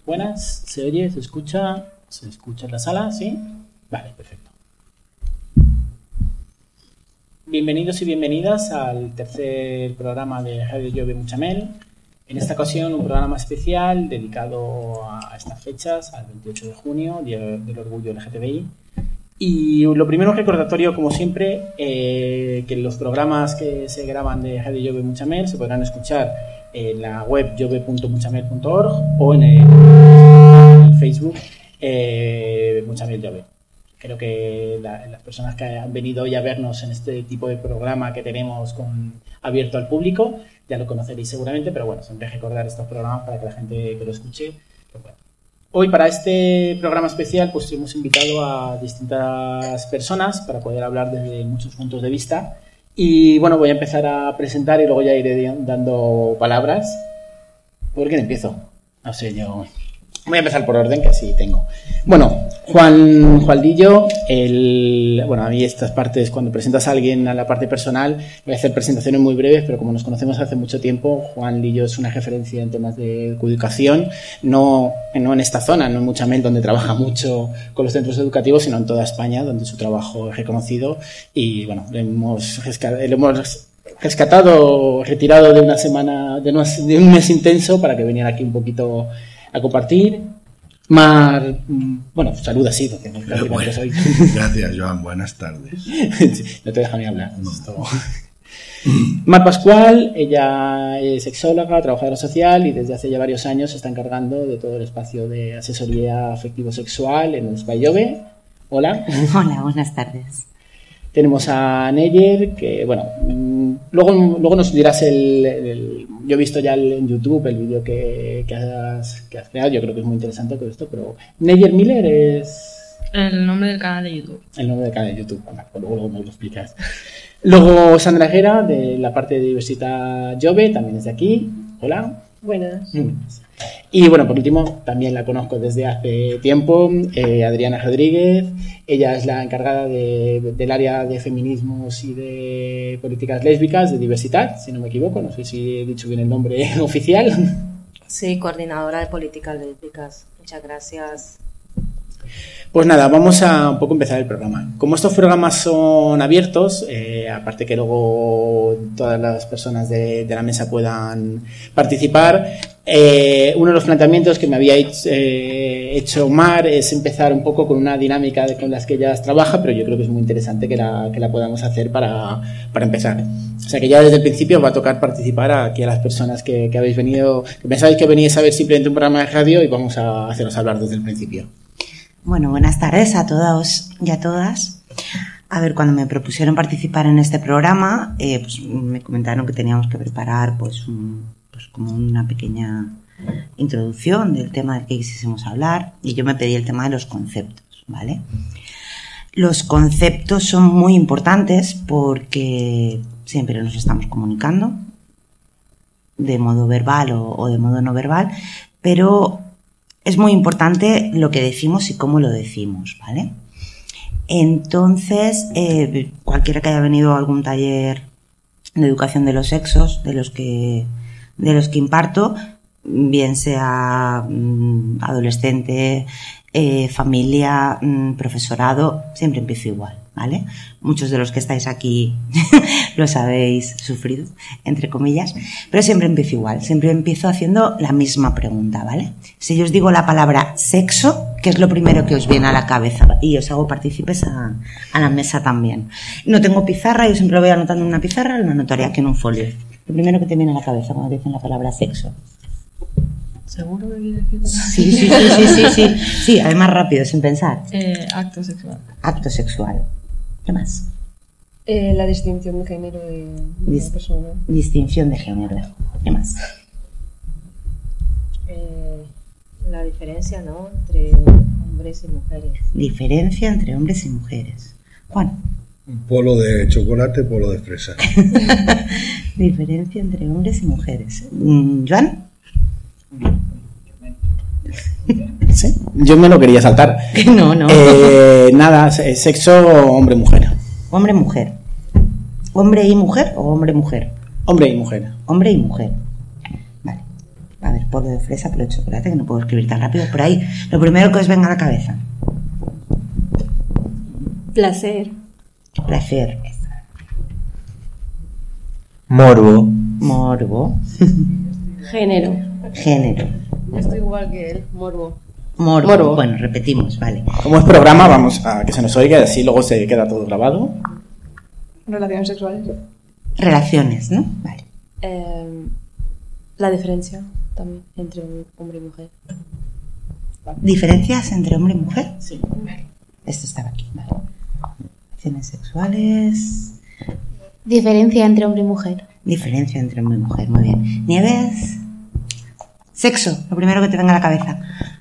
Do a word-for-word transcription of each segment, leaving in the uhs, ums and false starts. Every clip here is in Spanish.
Buenas, ¿se oye? ¿Se escucha? ¿Se escucha en la sala? ¿Sí? Vale, perfecto. Bienvenidos y bienvenidas al tercer programa de Radio Jove Mutxamel. En esta ocasión un programa especial dedicado a estas fechas, al veintiocho de junio, Día del Orgullo L G T B I. Y lo primero, un recordatorio, como siempre, eh, que los programas que se graban de Radio Jove Mutxamel se podrán escuchar en la web jove punto mutxamel punto org o en el, en el Facebook eh, Mutxamel Jove. Creo que la, las personas que han venido hoy a vernos en este tipo de programa que tenemos con, abierto al público ya lo conoceréis seguramente, pero bueno, siempre recordar estos programas para que la gente que lo escuche lo pueda. Hoy, para este programa especial, pues hemos invitado a distintas personas para poder hablar desde muchos puntos de vista. Y bueno, voy a empezar a presentar y luego ya iré dando palabras. ¿Por quién empiezo? No sé, yo... Voy a empezar por orden, que así tengo. Bueno, Juan Jualdillo, el, bueno, a mí estas partes, cuando presentas a alguien a la parte personal, voy a hacer presentaciones muy breves, pero como nos conocemos hace mucho tiempo, Juan Lillo es una referencia en temas de educación, no, no en esta zona, no en Mutxamel, donde trabaja mucho con los centros educativos, sino en toda España, donde su trabajo es reconocido. Y bueno, le hemos, le hemos rescatado, retirado de una semana, de, unas, de un mes intenso para que viniera aquí un poquito a compartir. Mar, bueno, saluda así, porque no es bueno, soy. Gracias, Joan, buenas tardes. No te deja ni hablar. No. Esto... Mar Pascual, ella es sexóloga, trabajadora social y desde hace ya varios años se está encargando de todo el espacio de asesoría afectivo-sexual en el Espai Jove. Hola. Hola, buenas tardes. Tenemos a Neyer, que bueno, luego, luego nos dirás el, el... Yo he visto ya el, en YouTube el vídeo que, que, has, que has creado, yo creo que es muy interesante todo esto, pero Neyer Miller es... El nombre del canal de YouTube. El nombre del canal de YouTube, bueno, luego, luego me lo explicas. Luego Sandra Guerra, de la parte de Diversidad Jove, también es de aquí. Hola. Buenas. Y bueno, por último, también la conozco desde hace tiempo, eh, Adriana Rodríguez. Ella es la encargada de, del área de feminismos y de políticas lésbicas de Diversidad, si no me equivoco, no sé si he dicho bien el nombre oficial. Sí, coordinadora de políticas lésbicas. Muchas gracias. Pues nada, vamos a un poco empezar el programa. Como estos programas son abiertos, eh, aparte que luego todas las personas de, de la mesa puedan participar, eh, uno de los planteamientos que me había hecho, eh, hecho Mar es empezar un poco con una dinámica de, con las que ellas trabaja, pero yo creo que es muy interesante que la, que la podamos hacer para, para empezar. O sea que ya desde el principio va a tocar participar aquí a las personas que, que habéis venido, que pensáis que venís a ver simplemente un programa de radio y vamos a haceros hablar desde el principio. Bueno, buenas tardes a todos y a todas. A ver, cuando me propusieron participar en este programa, eh, pues me comentaron que teníamos que preparar pues, un, pues como una pequeña introducción del tema del que quisiésemos hablar, y yo me pedí el tema de los conceptos, ¿vale? Los conceptos son muy importantes porque siempre nos estamos comunicando de modo verbal o, o de modo no verbal, pero es muy importante lo que decimos y cómo lo decimos, ¿vale? Entonces, eh, cualquiera que haya venido a algún taller de educación de los sexos, de los que, de los que imparto, bien sea mmm, adolescente, eh, familia, mmm, profesorado, siempre empiezo igual, ¿vale? Muchos de los que estáis aquí los habéis sufrido, entre comillas, pero siempre empiezo igual, siempre empiezo haciendo la misma pregunta, ¿vale? Si yo os digo la palabra sexo, ¿qué es lo primero que os viene a la cabeza? Y os hago partícipes a, a la mesa también. No tengo pizarra, yo siempre lo voy anotando en una pizarra, lo anotaré aquí en un folio. Lo primero que te viene a la cabeza cuando te dicen la palabra sexo. ¿Seguro que quieres decir? Sí, sí, sí, sí, sí, sí. Sí, además rápido, sin pensar. Eh, acto sexual. Acto sexual. ¿Qué más? Eh, la distinción de género de, de Dis- una persona. Distinción de género. ¿Qué más? Eh, la diferencia, ¿no? Entre hombres y mujeres. Diferencia entre hombres y mujeres. Juan. Polo de chocolate, polo de fresa. Diferencia entre hombres y mujeres. ¿Joan? ¿Sí? Yo me lo quería saltar. No, no. Eh, nada, sexo hombre-mujer. Hombre-mujer. ¿Hombre y mujer o hombre-mujer? Hombre y mujer. Hombre y mujer. Vale. A ver, polvo de fresa, polvo de chocolate, que no puedo escribir tan rápido. Por ahí, lo primero que os venga a la cabeza. Placer. Placer. Morbo. Morbo. Género. Género. Yo estoy igual que él. Morbo. Morbo. Morbo. Bueno, repetimos, vale. Como es programa, vamos a que se nos oiga y así luego se queda todo grabado. Relaciones sexuales. Relaciones, ¿no? Vale. Eh, la diferencia también entre hombre y mujer. ¿Diferencias entre hombre y mujer? Sí. Esto estaba aquí, vale. Relaciones sexuales. Diferencia entre hombre y mujer. Diferencia entre hombre y mujer, muy bien. Nieves. Sexo, lo primero que te venga a la cabeza.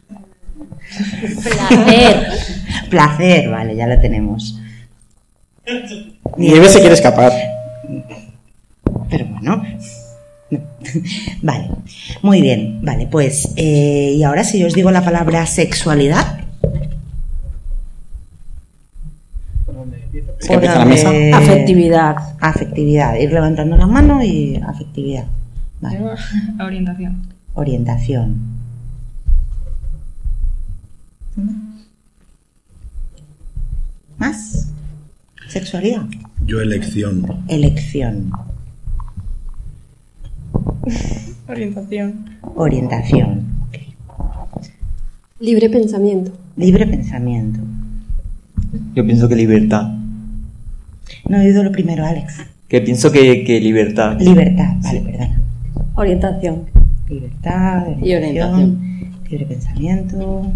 Placer. Placer, vale, ya lo tenemos. Nieves se quiere escapar. Pero bueno. Vale, muy bien. Vale, pues, eh, y ahora si yo os digo la palabra sexualidad. Es que empieza la mesa. Eh, Afectividad. Afectividad. Ir levantando la mano y afectividad. Vale. Yo, orientación. Orientación. ¿Más? Sexualidad. Yo elección. Elección. Orientación. Orientación. Libre pensamiento. Libre pensamiento. Yo pienso que libertad. No he oído lo primero, Alex. Que pienso que, que libertad. Libertad. Vale, perdona. Orientación. Libertad. Y orientación. Libre pensamiento.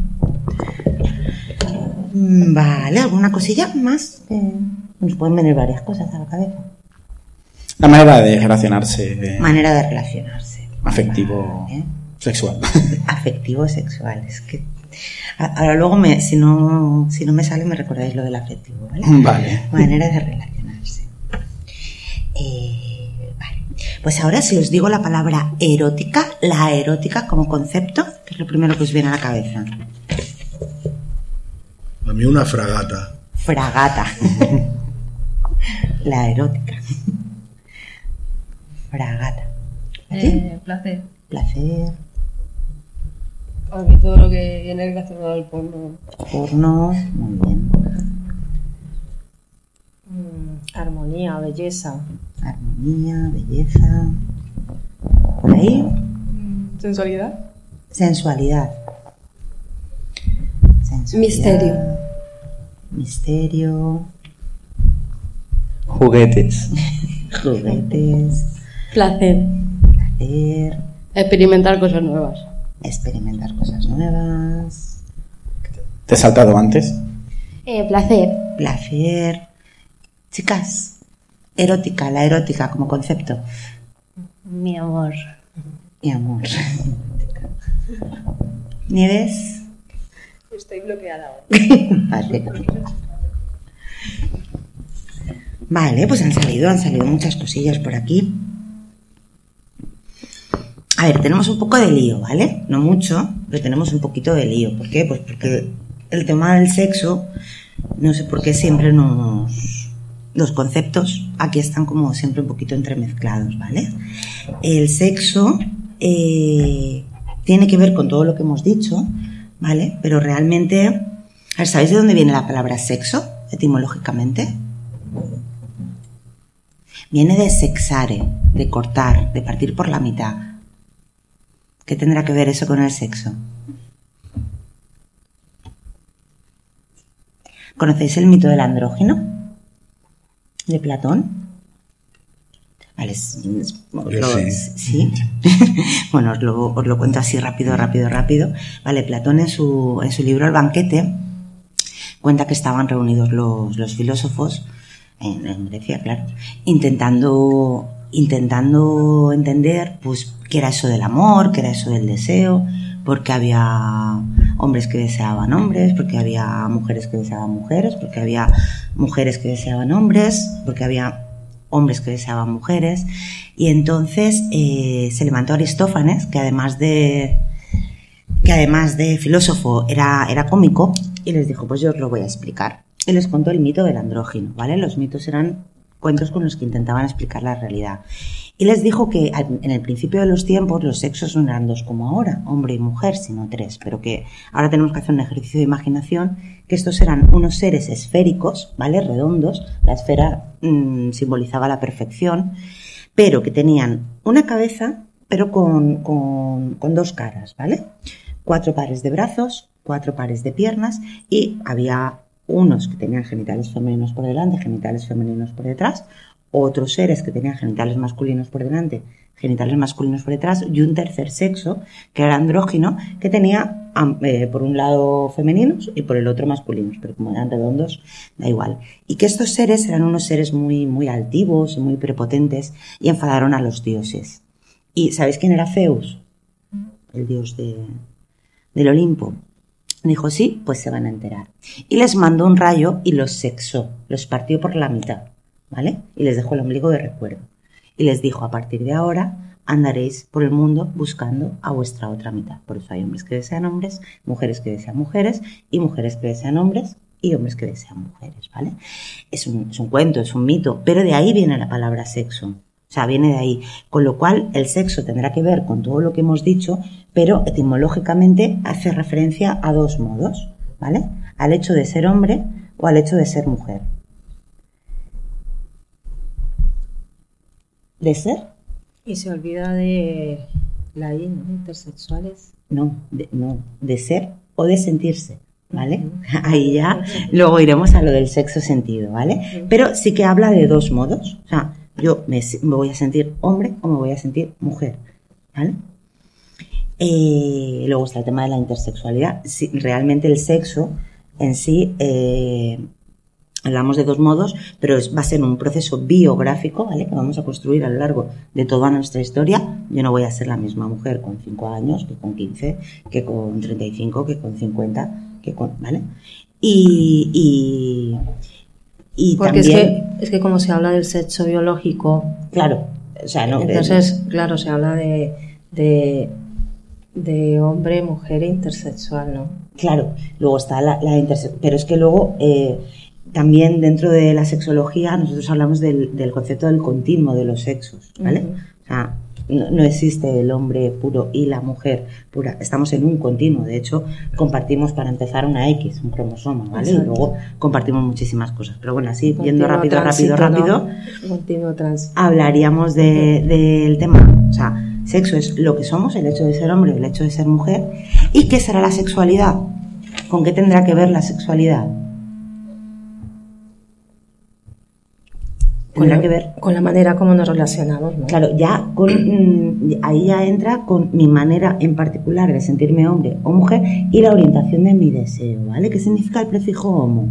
Mm, Vale, ¿alguna cosilla más? Eh, nos pueden venir varias cosas a la cabeza. La manera de relacionarse. De... Manera de relacionarse. Afectivo. Vale. Sexual. Afectivo sexual. Es que ahora luego me, si no si no me sale me recordáis lo del afectivo, ¿vale? Vale. Manera de relacionarse. Eh, vale. Pues ahora si os digo la palabra erótica, la erótica como concepto, que es lo primero que os viene a la cabeza. A mí una fragata. Fragata. La erótica. Fragata. ¿Sí? Eh, placer. Placer. Aunque todo lo que viene relacionado al porno. Porno. Muy bien. Mm, armonía, belleza. Armonía, belleza. Por ahí. Sensualidad. Sensualidad. Sensualidad. Misterio. Misterio. Juguetes. Juguetes. Placer. Placer. Experimentar cosas nuevas. Experimentar cosas nuevas. ¿Te he saltado antes? Eh, placer. Placer. Chicas, erótica, la erótica como concepto. Mi amor. Mi amor. Nieves. Estoy bloqueada ahora. Vale. Vale, pues han salido, han salido muchas cosillas por aquí. A ver, tenemos un poco de lío, ¿vale? No mucho, pero tenemos un poquito de lío. ¿Por qué? Pues porque el tema del sexo, no sé por qué siempre nos... Los conceptos aquí están como siempre un poquito entremezclados, ¿vale? El sexo eh, tiene que ver con todo lo que hemos dicho, ¿vale? Pero realmente... A ver, ¿sabéis de dónde viene la palabra sexo, etimológicamente? Viene de sexare, de cortar, de partir por la mitad. ¿Qué tendrá que ver eso con el sexo? ¿Conocéis el mito del andrógino? ¿De Platón? Vale, es, es, os Yo lo, sí. ¿sí? Bueno, os lo, os lo cuento así rápido, rápido, rápido. Vale, Platón en su, en su libro El banquete cuenta que estaban reunidos los, los filósofos en, en Grecia, claro, intentando, intentando entender pues qué era eso del amor, qué era eso del deseo, porque había hombres que deseaban hombres, porque había mujeres que deseaban mujeres, porque había mujeres que deseaban hombres, porque había hombres que deseaban mujeres. Y entonces eh, se levantó Aristófanes, que además de que además de filósofo era, era cómico, y les dijo, pues yo os lo voy a explicar. Y les contó el mito del andrógino, ¿vale? Los mitos eran cuentos con los que intentaban explicar la realidad. Y les dijo que en el principio de los tiempos los sexos no eran dos como ahora, hombre y mujer, sino tres, pero que ahora tenemos que hacer un ejercicio de imaginación, que estos eran unos seres esféricos, ¿vale? Redondos, la esfera mmm, simbolizaba la perfección, pero que tenían una cabeza, pero con, con, con dos caras, ¿vale? Cuatro pares de brazos, cuatro pares de piernas, y había unos que tenían genitales femeninos por delante, genitales femeninos por detrás, otros seres que tenían genitales masculinos por delante, genitales masculinos por detrás, y un tercer sexo, que era andrógino, que tenía eh, por un lado femeninos y por el otro masculinos, pero como eran redondos, da igual. Y que estos seres eran unos seres muy, muy altivos, muy prepotentes, y enfadaron a los dioses. ¿Y sabéis quién era Zeus? El dios de, del Olimpo. Dijo, sí, pues se van a enterar. Y les mandó un rayo y los sexó, los partió por la mitad, ¿vale? Y les dejó el ombligo de recuerdo. Y les dijo, a partir de ahora andaréis por el mundo buscando a vuestra otra mitad. Por eso hay hombres que desean hombres, mujeres que desean mujeres, y mujeres que desean hombres, y hombres que desean mujeres, ¿vale? Es un, es un cuento, es un mito, pero de ahí viene la palabra sexo. O sea, viene de ahí. Con lo cual, el sexo tendrá que ver con todo lo que hemos dicho, pero etimológicamente hace referencia a dos modos, ¿vale? Al hecho de ser hombre o al hecho de ser mujer. ¿De ser? Y se olvida de la I, ¿no? Intersexuales. No, de, no, de ser o de sentirse, ¿vale? Uh-huh. Ahí ya, luego iremos a lo del sexo sentido, ¿vale? Uh-huh. Pero sí que habla de dos modos, o sea, yo me, me voy a sentir hombre o me voy a sentir mujer, ¿vale? Eh, luego está el tema de la intersexualidad. Sí, realmente el sexo en sí, eh, hablamos de dos modos, pero es, va a ser un proceso biográfico, ¿vale? Que vamos a construir a lo largo de toda nuestra historia. Yo no voy a ser la misma mujer con cinco años que con quince, que con treinta y cinco, que con cincuenta, que con, ¿vale? Y... y Y Porque también, es que, es que como se habla del sexo biológico, claro, o sea, no, entonces, de, claro, se habla de, de, de hombre, mujer e intersexual, ¿no? Claro, luego está la, la intersexual, pero es que luego eh, también dentro de la sexología nosotros hablamos del, del concepto del continuo de los sexos, ¿vale? Uh-huh. O sea, no, no existe el hombre puro y la mujer pura, estamos en un continuo, de hecho compartimos para empezar una X, un cromosoma, ¿vale? Exacto. Y luego compartimos muchísimas cosas, pero bueno, así yendo rápido, rápido, rápido, continuo tránsito. Hablaríamos de, del tema, o sea, sexo es lo que somos, el hecho de ser hombre, el hecho de ser mujer. ¿Y qué será la sexualidad? ¿Con qué tendrá que ver la sexualidad? Tendrá con, que ver con la manera como nos relacionamos, ¿no? Claro, ya con, ahí ya entra con mi manera en particular de sentirme hombre o mujer y la orientación de mi deseo, ¿vale? ¿Qué significa el prefijo homo?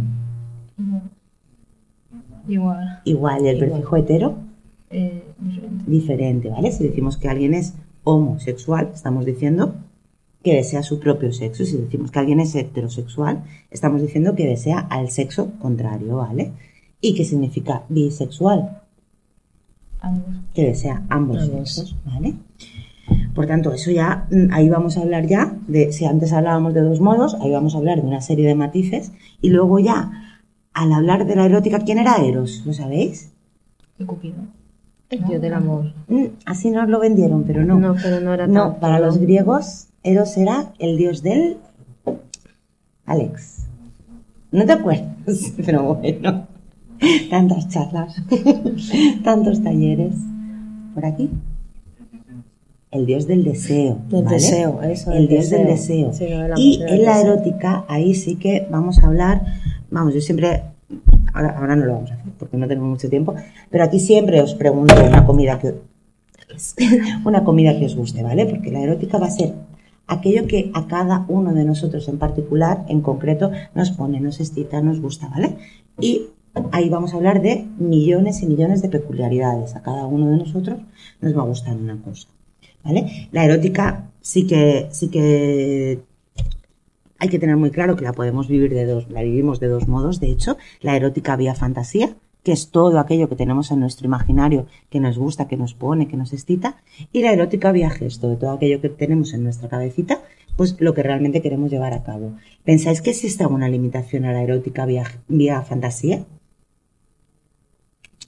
Igual. Igual, ¿y el Igual. prefijo hetero? Eh, diferente. Diferente, ¿vale? Si decimos que alguien es homosexual, estamos diciendo que desea su propio sexo. Si decimos que alguien es heterosexual, estamos diciendo que desea al sexo contrario, ¿vale? ¿Y qué significa bisexual? Ambos. Que desea ambos Ambos. sexos, ¿vale? Por tanto, eso ya, ahí vamos a hablar ya de, si antes hablábamos de dos modos, ahí vamos a hablar de una serie de matices, y luego ya, al hablar de la erótica, ¿quién era Eros? ¿Lo sabéis? El Cupido. El dios del amor. Mm, así nos lo vendieron, pero no. No, pero no era No, tanto, para ¿no? los griegos, Eros era el dios del Alex. ¿No te acuerdas? Pero bueno, tantas charlas, tantos talleres. ¿Por aquí? El dios del deseo. Del ¿vale? deseo, eso. El dios del deseo. Sí, no, de la Y mujer en del la deseo. erótica, ahí sí que vamos a hablar, vamos, yo siempre, ahora, ahora no lo vamos a hacer porque no tenemos mucho tiempo, pero aquí siempre os pregunto una comida que, una comida que os guste, ¿vale? Porque la erótica va a ser aquello que a cada uno de nosotros en particular, en concreto, nos pone, nos excita, nos gusta, ¿vale? Y ahí vamos a hablar de millones y millones de peculiaridades. A cada uno de nosotros nos va a gustar una cosa, ¿vale? La erótica sí que, sí que hay que tener muy claro que la podemos vivir de dos, la vivimos de dos modos. De hecho, la erótica vía fantasía, que es todo aquello que tenemos en nuestro imaginario, que nos gusta, que nos pone, que nos excita, y la erótica vía gesto, de todo aquello que tenemos en nuestra cabecita, pues lo que realmente queremos llevar a cabo. ¿Pensáis que existe alguna limitación a la erótica vía, vía fantasía?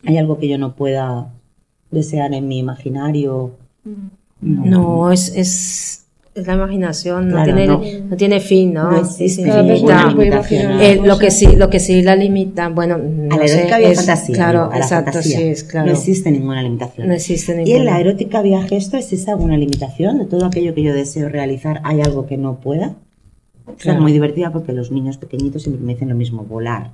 ¿Hay algo que yo no pueda desear en mi imaginario? No, no es, es, es la imaginación, no, Claro, tiene, no. no tiene fin, ¿no? No existe Cada ninguna persona puede limitación. imaginar Eh, una lo que cosa. sí, lo que sí la limita, bueno, no A la sé, erótica había es, fantasía. claro, a la exacto, fantasía. sí, es claro. No existe ninguna limitación. No existe ¿Y en ninguna. la erótica había gesto? ¿Existe alguna limitación de todo aquello que yo deseo realizar? ¿Hay algo que no pueda? Esta Claro. es muy divertida porque los niños pequeñitos siempre me dicen lo mismo, volar.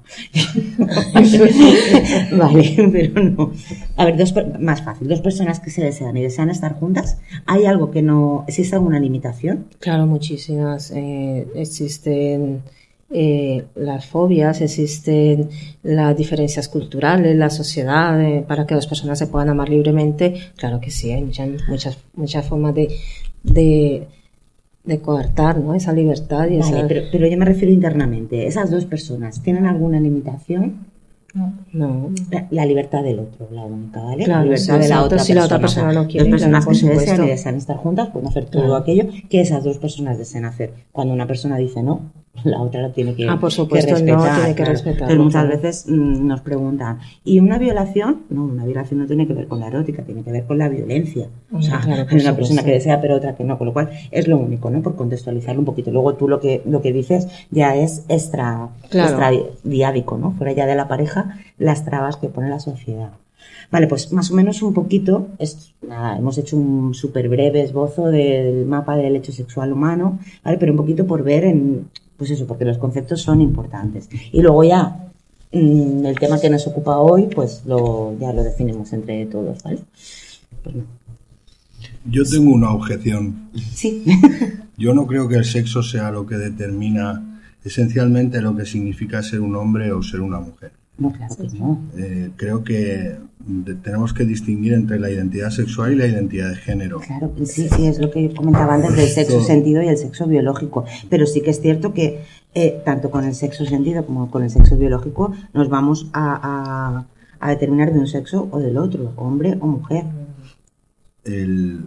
Vale, pero no. A ver, dos, per- más fácil, dos personas que se desean y desean estar juntas, ¿hay algo que no... ¿Existe alguna limitación? Claro, muchísimas. Eh, existen eh, las fobias, existen las diferencias culturales, la sociedad, eh, para que dos personas se puedan amar libremente. Claro que sí, hay muchas, muchas, muchas formas de, de, de coartar, ¿no? Esa libertad y Vale, esa... pero, pero yo me refiero internamente. ¿Esas dos personas tienen alguna limitación? No. La, la libertad del otro, la única, ¿vale? Claro, la libertad sí, de la exacto. otra Si persona. la otra persona no quiere, Dos personas claro, que por se desean y supuesto. desean estar juntas pueden hacer todo Claro. aquello que esas dos personas desean hacer. Cuando una persona dice no, la otra lo tiene que, Ah, por supuesto, que el no respetar. tiene que claro. respetarlo, Entonces, muchas claro. veces mm, nos preguntan, ¿y una violación? No, una violación no tiene que ver con la erótica, tiene que ver con la violencia. O sea, Claro, por hay una persona supuesto. que desea pero otra que no, con lo cual es lo único, ¿no? Por contextualizarlo un poquito. Luego tú lo que lo que dices ya es extra, Claro. extra diádico, ¿no? Fuera ya de la pareja, las trabas que pone la sociedad. Vale, pues más o menos un poquito, es, nada, hemos hecho un súper breve esbozo del mapa del hecho sexual humano, ¿vale? Pero un poquito por ver en, pues eso, porque los conceptos son importantes. Y luego ya, mm, el tema que nos ocupa hoy, pues lo, ya lo definimos entre todos, ¿vale? Pues no. Yo tengo una objeción. Sí. Yo no creo que el sexo sea lo que determina esencialmente lo que significa ser un hombre o ser una mujer. No, claro que no. Eh, creo que de- tenemos que distinguir entre la identidad sexual y la identidad de género. Claro, sí, sí, es lo que comentaba antes del sexo sentido y el sexo biológico. Pero sí que es cierto que eh, tanto con el sexo sentido como con el sexo biológico nos vamos a, a, a determinar de un sexo o del otro, hombre o mujer. El,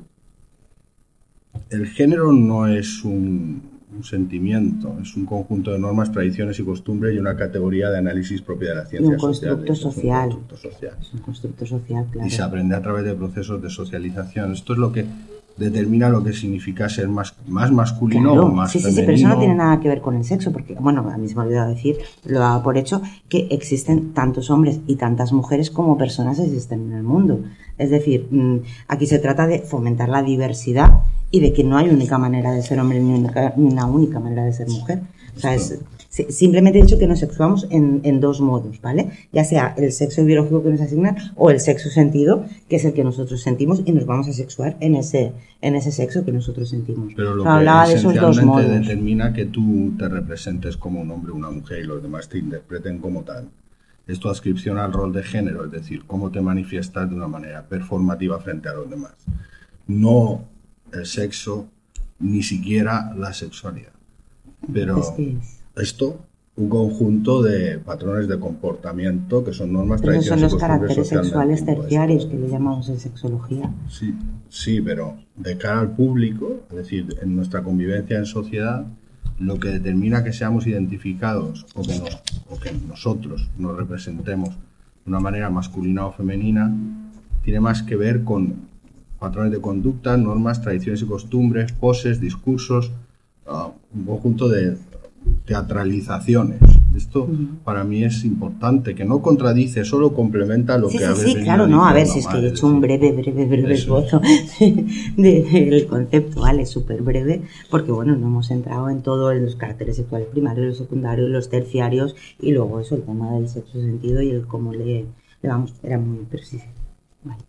el género no es un, un sentimiento, es un conjunto de normas, tradiciones y costumbres y una categoría de análisis propia de la ciencia Y un constructo social. social. Es un constructo social. Es un constructo social, claro. Y se aprende a través de procesos de socialización. Esto es lo que determina lo que significa ser más, más masculino Claro, o más sí, sí, sí, femenino. pero eso no tiene nada que ver con el sexo, porque, bueno, a mí se me ha olvidado decir, lo daba por hecho, que existen tantos hombres y tantas mujeres como personas existen en el mundo. Es decir, mm, aquí se trata de fomentar la diversidad y de que no hay única manera de ser hombre ni, única, ni una única manera de ser mujer. O sea, es, si- simplemente he dicho que nos sexuamos en, en dos modos, ¿vale? Ya sea el sexo biológico que nos asignan o el sexo sentido, que es el que nosotros sentimos y nos vamos a sexuar en ese, en ese sexo que nosotros sentimos. Pero lo O sea, que hablaba de esos dos esencialmente modos. determina que tú te representes como un hombre o una mujer y los demás te interpreten como tal. Es tu adscripción al rol de género, es decir, cómo te manifiestas de una manera performativa frente a los demás. No el sexo, ni siquiera la sexualidad. Pero Es que es- esto, un conjunto de patrones de comportamiento que son normas, Pero esos son tradiciones los y costumbres caracteres socialmente sexuales impuestas. terciarios que le llamamos en sexología. Sí, sí, pero de cara al público, es decir, en nuestra convivencia en sociedad, lo que determina que seamos identificados o que, nos- o que nosotros nos representemos de una manera masculina o femenina tiene más que ver con patrones de conducta, normas, tradiciones y costumbres, poses, discursos, uh, un conjunto de teatralizaciones. Esto para mí es importante, que no contradice, solo complementa lo Sí, que sí, habéis sí, venido claro, no, a ver, diciendo, si es que ¿vale? he hecho un breve, breve, breve Eso es. esbozo de- del concepto, ¿vale? Súper breve, porque bueno, no hemos entrado en todo, en los caracteres sexuales primarios, los secundarios, los terciarios, y luego eso, el tema del sexo sentido y el cómo le, le vamos, era muy preciso. Vale.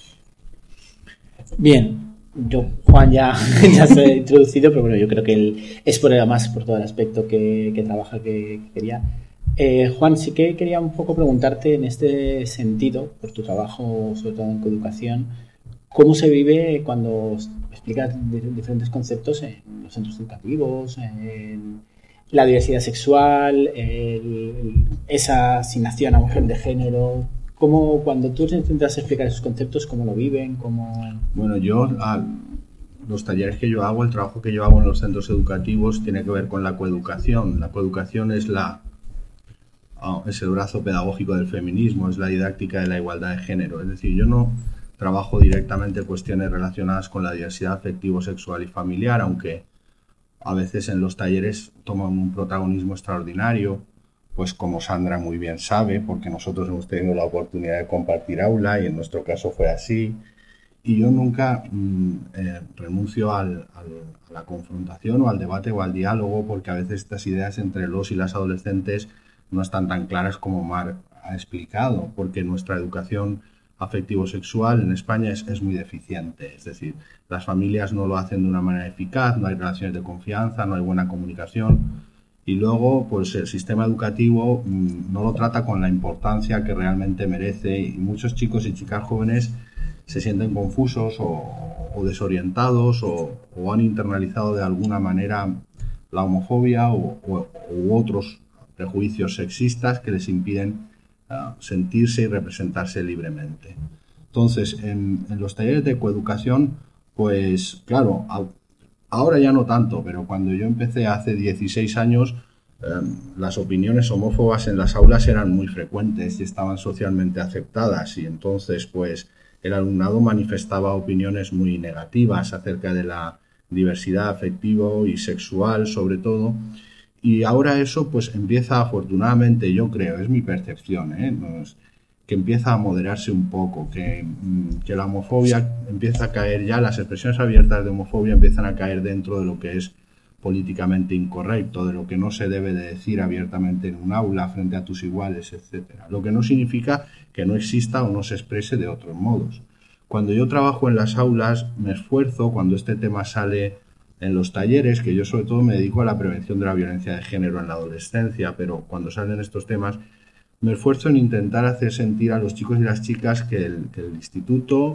Bien, yo, Juan ya, ya se ha introducido, pero bueno, yo creo que él es por además por todo el aspecto que, que trabaja que, que quería. Eh, Juan, sí que quería un poco preguntarte en este sentido, por tu trabajo, sobre todo en coeducación, ¿cómo se vive cuando explicas di- diferentes conceptos en los centros educativos, en la diversidad sexual, el- esa asignación a mujer de género? ¿Cómo, cuando tú intentas explicar esos conceptos, cómo lo viven? Cómo... Bueno, yo, a- los talleres que yo hago, el trabajo que yo hago en los centros educativos tiene que ver con la coeducación. La coeducación es la oh, es el brazo pedagógico del feminismo, es la didáctica de la igualdad de género. Es decir, yo no trabajo directamente cuestiones relacionadas con la diversidad afectivo, sexual y familiar, aunque a veces en los talleres toman un protagonismo extraordinario, pues como Sandra muy bien sabe, porque nosotros hemos tenido la oportunidad de compartir aula y en nuestro caso fue así. Y yo nunca mm, eh, renuncio al, al, a la confrontación o al debate o al diálogo, porque a veces estas ideas entre los y las adolescentes no están tan claras como Mar ha explicado, porque nuestra educación afectivo-sexual en España es, es muy deficiente. Es decir, las familias no lo hacen de una manera eficaz, no hay relaciones de confianza, no hay buena comunicación. Y luego, pues el sistema educativo mmm, no lo trata con la importancia que realmente merece, y muchos chicos y chicas jóvenes se sienten confusos o, o desorientados o, o han internalizado de alguna manera la homofobia o, o, u otros prejuicios sexistas que les impiden uh, sentirse y representarse libremente. Entonces, en, en los talleres de coeducación, pues claro, a, ahora ya no tanto, pero cuando yo empecé hace dieciséis años, eh, las opiniones homófobas en las aulas eran muy frecuentes y estaban socialmente aceptadas, y entonces pues el alumnado manifestaba opiniones muy negativas acerca de la diversidad afectivo y sexual sobre todo, y ahora eso pues empieza, afortunadamente, yo creo, es mi percepción, ¿eh? Nos, que empieza a moderarse un poco, que, que la homofobia empieza a caer ya, las expresiones abiertas de homofobia empiezan a caer dentro de lo que es políticamente incorrecto, de lo que no se debe de decir abiertamente en un aula frente a tus iguales, etcétera. Lo que no significa que no exista o no se exprese de otros modos. Cuando yo trabajo en las aulas, me esfuerzo, cuando este tema sale en los talleres, que yo sobre todo me dedico a la prevención de la violencia de género en la adolescencia, pero cuando salen estos temas, me esfuerzo en intentar hacer sentir a los chicos y las chicas que el, que el instituto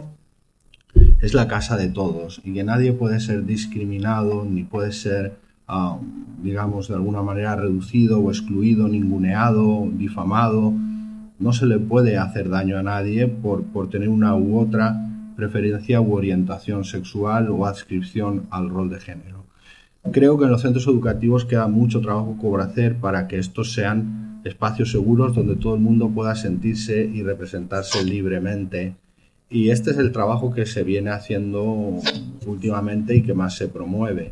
es la casa de todos y que nadie puede ser discriminado ni puede ser, uh, digamos, de alguna manera reducido o excluido, ninguneado, difamado. No se le puede hacer daño a nadie por, por tener una u otra preferencia u orientación sexual o adscripción al rol de género. Creo que en los centros educativos queda mucho trabajo por hacer para que estos sean espacios seguros donde todo el mundo pueda sentirse y representarse libremente. Y este es el trabajo que se viene haciendo últimamente y que más se promueve.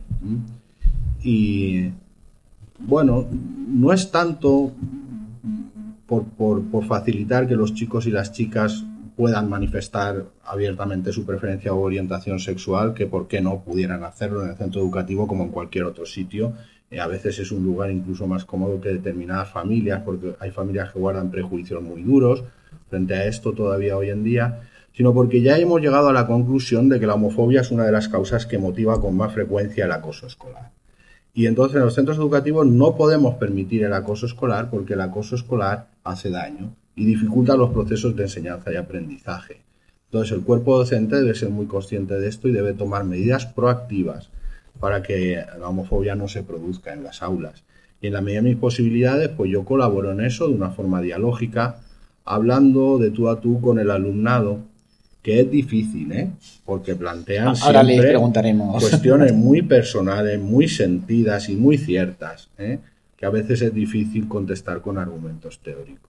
Y bueno, no es tanto por, por, por facilitar que los chicos y las chicas puedan manifestar abiertamente su preferencia o orientación sexual, que por qué no pudieran hacerlo en el centro educativo como en cualquier otro sitio. Eh, a veces es un lugar incluso más cómodo que determinadas familias, porque hay familias que guardan prejuicios muy duros frente a esto todavía hoy en día, sino porque ya hemos llegado a la conclusión de que la homofobia es una de las causas que motiva con más frecuencia el acoso escolar. Y entonces en los centros educativos no podemos permitir el acoso escolar porque el acoso escolar hace daño y dificulta los procesos de enseñanza y aprendizaje. Entonces el cuerpo docente debe ser muy consciente de esto y debe tomar medidas proactivas para que la homofobia no se produzca en las aulas. Y en la medida de mis posibilidades, pues yo colaboro en eso de una forma dialógica, hablando de tú a tú con el alumnado, que es difícil, ¿eh? Porque plantean Ahora les siempre preguntaremos. cuestiones muy personales, muy sentidas y muy ciertas, ¿eh? Que a veces es difícil contestar con argumentos teóricos.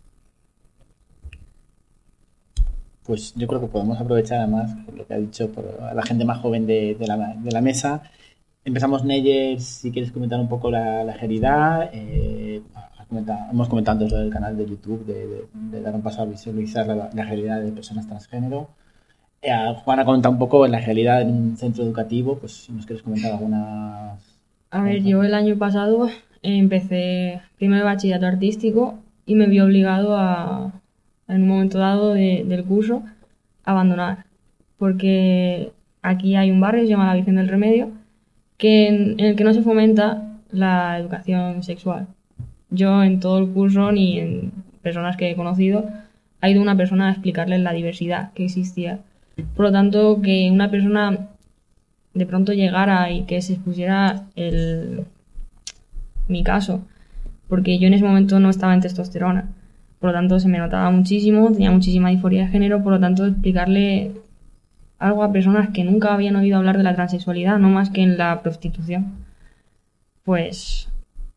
Pues yo creo que podemos aprovechar además lo que ha dicho por a la gente más joven de, de, la, de la mesa. Empezamos, Neyer, si quieres comentar un poco la, la agilidad. Eh, comentado, hemos comentado antes lo del canal de YouTube, de, de, de dar un paso a visualizar la, la agilidad de personas transgénero. Eh, Juan ha comentado un poco la agilidad en un centro educativo, pues si nos quieres comentar algunas... A ver, yo el año pasado empecé primero de bachillerato artístico y me vi obligado a, en un momento dado de, del curso, a abandonar. Porque aquí hay un barrio que se llama la Virgen del Remedio, que en, en el que no se fomenta la educación sexual. Yo en todo el curso, ni en personas que he conocido, ha ido una persona a explicarles la diversidad que existía. Por lo tanto, que una persona de pronto llegara y que se expusiera el, mi caso, porque yo en ese momento no estaba en testosterona, por lo tanto se me notaba muchísimo, tenía muchísima disforia de género, por lo tanto explicarle algo a personas que nunca habían oído hablar de la transexualidad, no más que en la prostitución, pues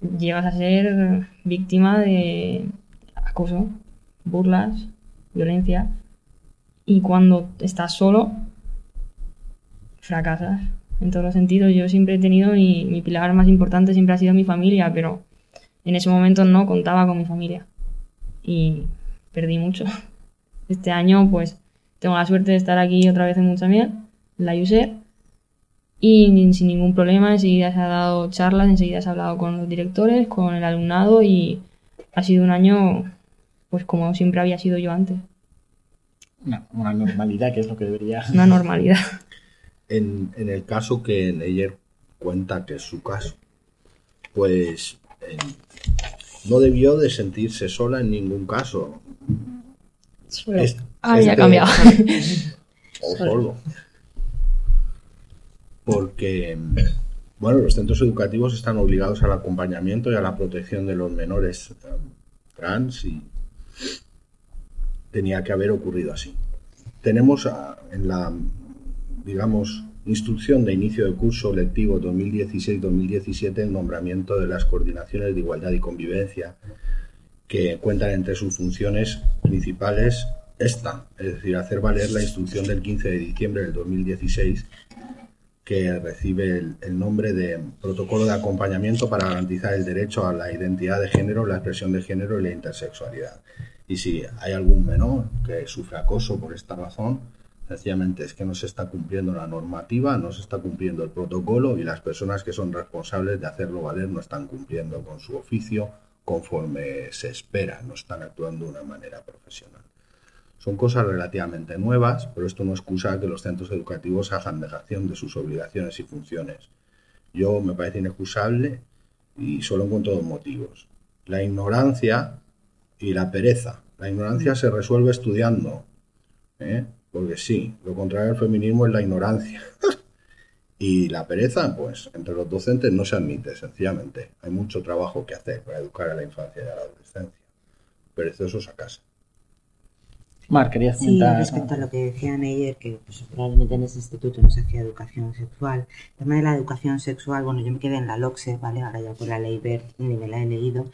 llegas a ser víctima de acoso, burlas, violencia, y cuando estás solo, fracasas en todos los sentidos. Yo siempre he tenido mi, mi pilar más importante, siempre ha sido mi familia, pero en ese momento no contaba con mi familia y perdí mucho. Este año pues tengo la suerte de estar aquí otra vez en Muchamiel, en la USER, y sin ningún problema enseguida se ha dado charlas, enseguida se ha hablado con los directores, con el alumnado, y ha sido un año pues como siempre había sido yo antes. Una, una normalidad, que es lo que debería... Una normalidad. En, en el caso que Neyer cuenta que es su caso, pues eh, no debió de sentirse sola en ningún caso. Es, Había este- cambiado. O solo. Porque, bueno, los centros educativos están obligados al acompañamiento y a la protección de los menores eh, trans, y tenía que haber ocurrido así. Tenemos a- en la, digamos, instrucción de inicio de curso lectivo dos mil dieciséis dos mil diecisiete el nombramiento de las coordinaciones de igualdad y convivencia, que cuentan entre sus funciones principales esta, es decir, hacer valer la instrucción del quince de diciembre del dos mil dieciséis, que recibe el, el nombre de Protocolo de Acompañamiento para garantizar el derecho a la identidad de género, la expresión de género y la intersexualidad. Y si hay algún menor que sufre acoso por esta razón, sencillamente es que no se está cumpliendo la normativa, no se está cumpliendo el protocolo, y las personas que son responsables de hacerlo valer no están cumpliendo con su oficio conforme se espera, no están actuando de una manera profesional. Son cosas relativamente nuevas, pero esto no excusa que los centros educativos hagan dejación de sus obligaciones y funciones. Yo me parece inexcusable y solo encuentro dos motivos: la ignorancia y la pereza. La ignorancia se resuelve estudiando, ¿eh? Porque sí, lo contrario al feminismo es la ignorancia. Y la pereza, pues, entre los docentes no se admite, sencillamente. Hay mucho trabajo que hacer para educar a la infancia y a la adolescencia. Perezosos a casa. Mar, querías Sí, comentar... respecto a lo que decía Neyer, que pues, probablemente en ese instituto no se hacía educación sexual. El tema de la educación sexual, bueno, yo me quedé en la LOCSE, ¿vale? Ahora ya por la ley B E R T ni me la he leído.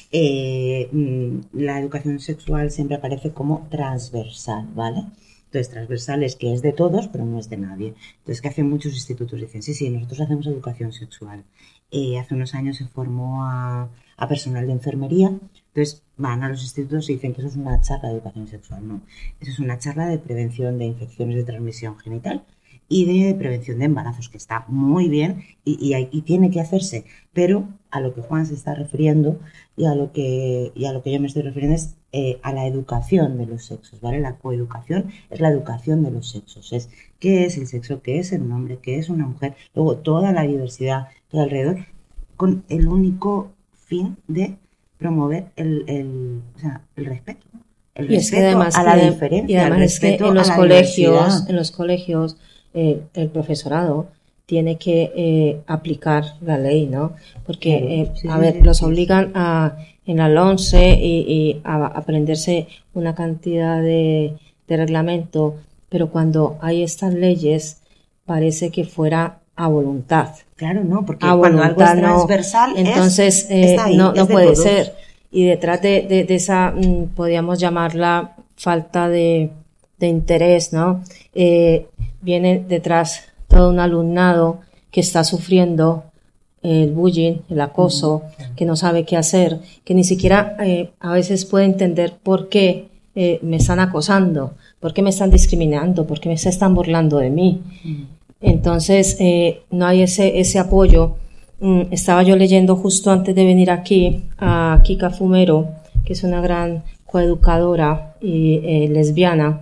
Eh, mm, la educación sexual siempre aparece como transversal, ¿vale? Entonces, transversal es que es de todos, pero no es de nadie. Entonces, ¿qué hacen muchos institutos? Dicen, sí, sí, nosotros hacemos educación sexual. Eh, hace unos años se formó a, a personal de enfermería. Entonces, van a los institutos y dicen que eso es una charla de educación sexual. No, eso es una charla de prevención de infecciones de transmisión genital y de prevención de embarazos, que está muy bien y, y, hay, y tiene que hacerse. Pero a lo que Juan se está refiriendo y a lo que, y a lo que yo me estoy refiriendo es eh, a la educación de los sexos, ¿vale? La coeducación es la educación de los sexos. Es qué es el sexo, qué es un hombre, qué es una mujer. Luego toda la diversidad, todo alrededor, con el único fin de promover el, el, o sea, el respeto. El Y es que respeto además, a la que- diferencia, y además el es que respeto en los a la colegios, diversidad. en los colegios, eh, el profesorado tiene que eh, aplicar la ley, ¿no? Porque, Claro, eh, sí, a sí, ver, sí, los sí. obligan a, en la LONCE y, y a aprenderse una cantidad de, de reglamento, pero cuando hay estas leyes parece que fuera a voluntad. Claro, no, porque A cuando algo es voluntad, no. transversal, es- Entonces, eh, está ahí, no, es no de puede todos. ser. Y detrás de, de, de esa, mm, podríamos llamarla falta de, de interés, ¿no? Eh, viene detrás todo un alumnado que está sufriendo el bullying, el acoso, que no sabe qué hacer, que ni siquiera eh, a veces puede entender por qué eh, me están acosando, por qué me están discriminando, por qué me se están burlando de mí. Entonces, eh, no hay ese, ese apoyo. Mm, estaba yo leyendo justo antes de venir aquí a Kika Fumero, que es una gran coeducadora y eh, lesbiana,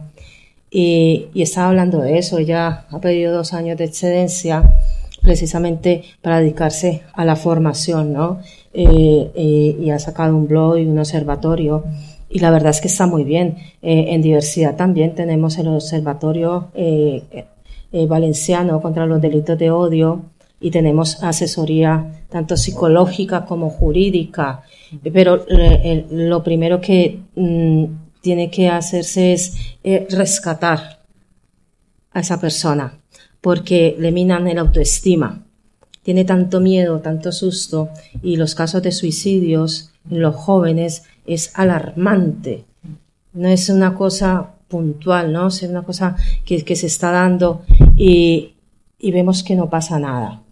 y, y estaba hablando de eso. Ella ha pedido dos años de excedencia precisamente para dedicarse a la formación, ¿no? Eh, eh, y ha sacado un blog y un observatorio, y la verdad es que está muy bien. Eh, en diversidad también tenemos el observatorio eh, eh, valenciano contra los delitos de odio, y tenemos asesoría tanto psicológica como jurídica, pero eh, el- lo primero que mm, tiene que hacerse es eh, rescatar a esa persona, porque le minan el autoestima. tiene tanto miedo, tanto susto, y los casos de suicidios en los jóvenes es alarmante. No es una cosa puntual, ¿no? Es una cosa que, que se está dando y, y vemos que no pasa nada.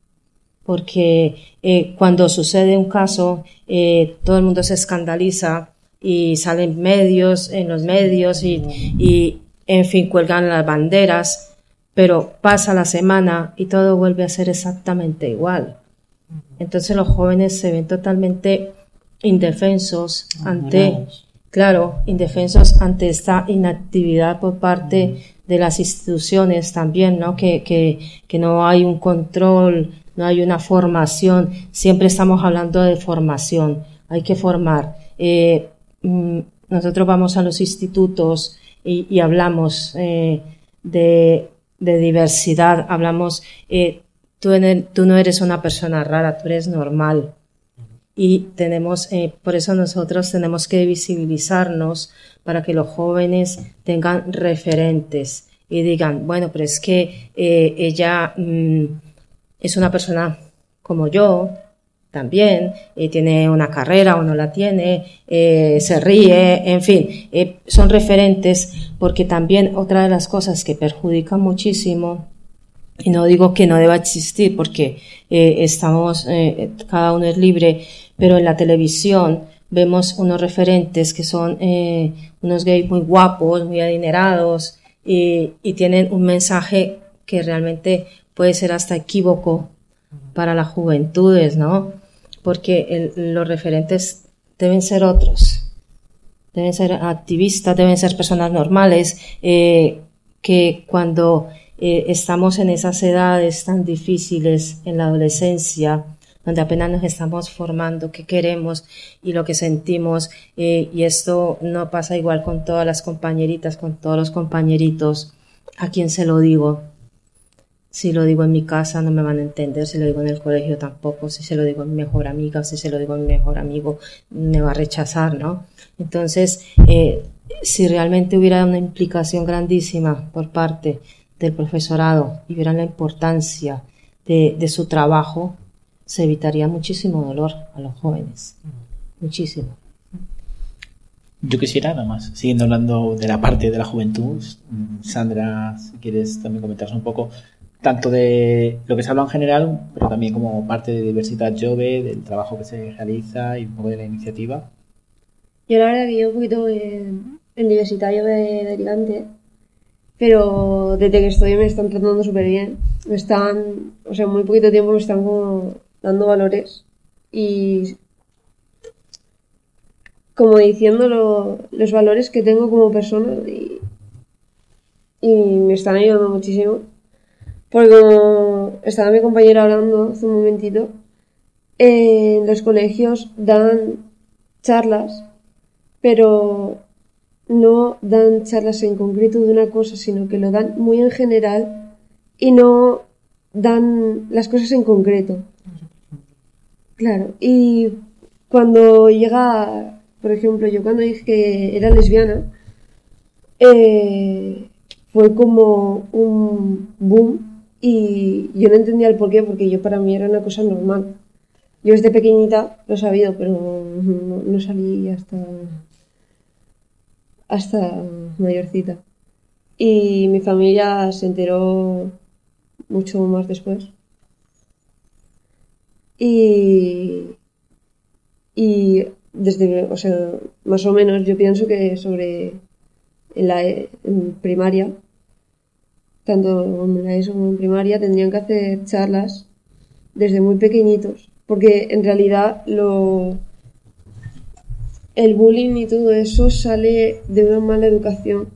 Porque eh, cuando sucede un caso, eh, todo el mundo se escandaliza y salen medios, en los medios y, y, en fin, cuelgan las banderas, pero pasa la semana y todo vuelve a ser exactamente igual. Entonces los jóvenes se ven totalmente indefensos ante, claro, indefensos ante esta inactividad por parte de las instituciones también, ¿no? Que, que, que no hay un control, no hay una formación. Siempre estamos hablando de formación, hay que formar. Eh, nosotros vamos a los institutos y, y hablamos eh, de, de diversidad, hablamos, eh, tú, en el, tú no eres una persona rara, tú eres normal. Y tenemos, eh, por eso nosotros tenemos que visibilizarnos para que los jóvenes tengan referentes y digan, bueno, pero es que eh, ella mmm, es una persona como yo, también, eh, tiene una carrera o no la tiene, eh, se ríe, en fin, eh, son referentes, porque también otra de las cosas que perjudican muchísimo, y no digo que no deba existir, porque eh, estamos, eh, cada uno es libre, pero en la televisión vemos unos referentes que son eh, unos gays muy guapos, muy adinerados, y, y tienen un mensaje que realmente puede ser hasta equívoco para las juventudes, ¿no? Porque el, los referentes deben ser otros, deben ser activistas, deben ser personas normales, eh, que cuando eh, estamos en esas edades tan difíciles, en la adolescencia, donde apenas nos estamos formando qué queremos y lo que sentimos, eh, y esto no pasa igual con todas las compañeritas, con todos los compañeritos. ¿A quién se lo digo? Si lo digo en mi casa no me van a entender, si lo digo en el colegio tampoco, si se lo digo a mi mejor amiga, si se lo digo a mi mejor amigo me va a rechazar, ¿no? Entonces, eh, si realmente hubiera una implicación grandísima por parte del profesorado y vieran la importancia de, de su trabajo, se evitaría muchísimo dolor a los jóvenes, muchísimo. Yo quisiera, nada más, siguiendo hablando de la parte de la juventud, Sandra, si quieres también comentarnos un poco, tanto de lo que se habla en general, pero también como parte de Diversidad Jove, del trabajo que se realiza y un poco de la iniciativa. Yo la verdad que llevo un poquito en, en Diversidad Jove de Alicante, pero desde que estoy me están tratando súper bien. Me están, o sea, en muy poquito tiempo me están como dando valores y como diciendo lo, los valores que tengo como persona y, y me están ayudando muchísimo. Porque como estaba mi compañera hablando hace un momentito, eh, en los colegios dan charlas, pero no dan charlas en concreto de una cosa, sino que lo dan muy en general y no dan las cosas en concreto. Claro, y cuando llega, por ejemplo, yo cuando dije que era lesbiana, eh, fue como un boom. Y yo no entendía el porqué, porque yo para mí era una cosa normal. Yo desde pequeñita lo he sabido, pero no, no salí hasta, hasta mayorcita. Y mi familia se enteró mucho más después. Y, y desde, o sea, más o menos yo pienso que sobre en la en primaria, tanto en la ESO como en primaria, tendrían que hacer charlas desde muy pequeñitos, porque en realidad lo el bullying y todo eso sale de una mala educación,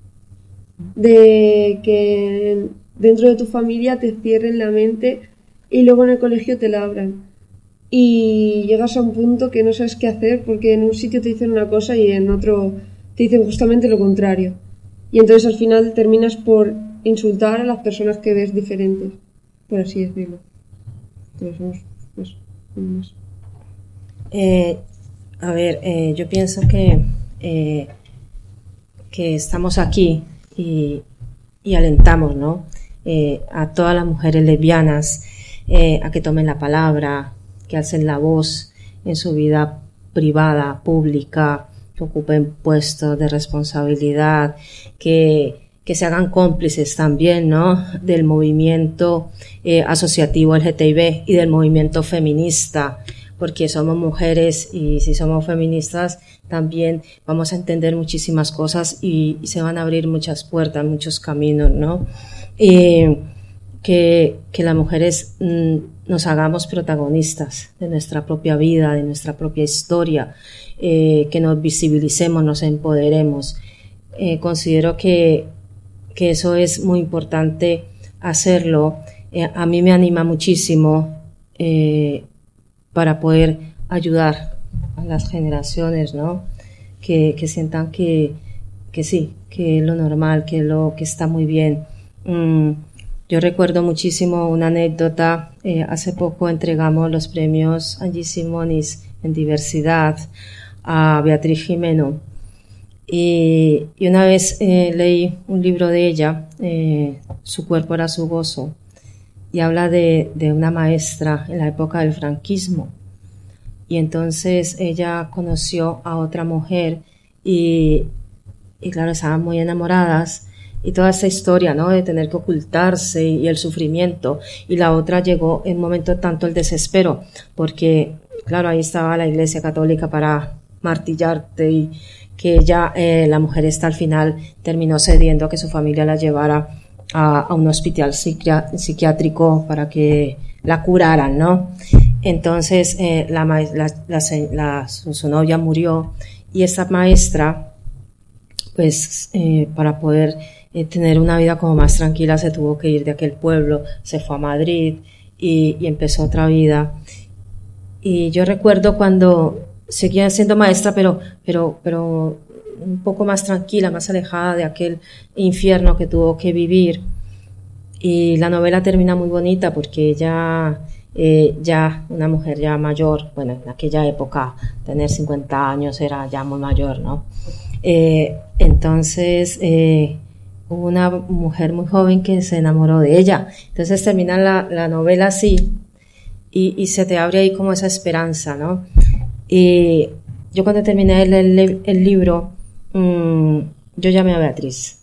de que dentro de tu familia te cierren la mente y luego en el colegio te la abran y llegas a un punto que no sabes qué hacer, porque en un sitio te dicen una cosa y en otro te dicen justamente lo contrario, y entonces al final terminas por insultar a las personas que ves diferentes, por así decirlo. Entonces, somos, pues, más. Eh, a ver, eh, yo pienso que eh, que estamos aquí y, y alentamos, ¿no? Eh, a todas las mujeres lesbianas eh, a que tomen la palabra, que alcen la voz en su vida privada, pública, que ocupen puestos de responsabilidad, que, que se hagan cómplices también, ¿no?, del movimiento eh, asociativo L G T B y del movimiento feminista, porque somos mujeres y si somos feministas también vamos a entender muchísimas cosas y, y se van a abrir muchas puertas, muchos caminos, ¿no? Eh, que, que las mujeres mmm, nos hagamos protagonistas de nuestra propia vida, de nuestra propia historia, eh, que nos visibilicemos, nos empoderemos. Eh, considero que, que eso es muy importante hacerlo. Eh, a mí me anima muchísimo eh, para poder ayudar a las generaciones, ¿no? Que, que sientan que, que sí, que es lo normal, que, lo, que está muy bien. Mm, Yo recuerdo muchísimo una anécdota. Eh, hace poco entregamos los premios Angie Simonis en diversidad a Beatriz Jimeno. Y, y una vez eh, leí un libro de ella, eh, Su cuerpo era su gozo, y habla de, de una maestra en la época del franquismo. Y entonces ella conoció a otra mujer y, y claro, estaban muy enamoradas. Y toda esa historia, ¿no?, de tener que ocultarse y, y el sufrimiento. Y la otra llegó en un momento tanto el desespero, porque, claro, ahí estaba la Iglesia Católica para martillarte y que ya eh, la mujer esta al final terminó cediendo a que su familia la llevara a, a un hospital psiqui- psiquiátrico para que la curaran, ¿no? Entonces, eh, la, la, la, la, su, su novia murió y esa maestra, pues, eh, para poder Eh, tener una vida como más tranquila, se tuvo que ir de aquel pueblo, se fue a Madrid y, y empezó otra vida. Y yo recuerdo cuando seguía siendo maestra, pero, pero, pero un poco más tranquila, más alejada de aquel infierno que tuvo que vivir. Y la novela termina muy bonita porque ella, eh, ya una mujer ya mayor, bueno, en aquella época tener cincuenta años era ya muy mayor, ¿no? Eh, entonces, eh, hubo una mujer muy joven que se enamoró de ella. Entonces termina la, la novela así y, y se te abre ahí como esa esperanza, ¿no? Y yo cuando terminé el, el, el libro, mmm, yo llamé a Beatriz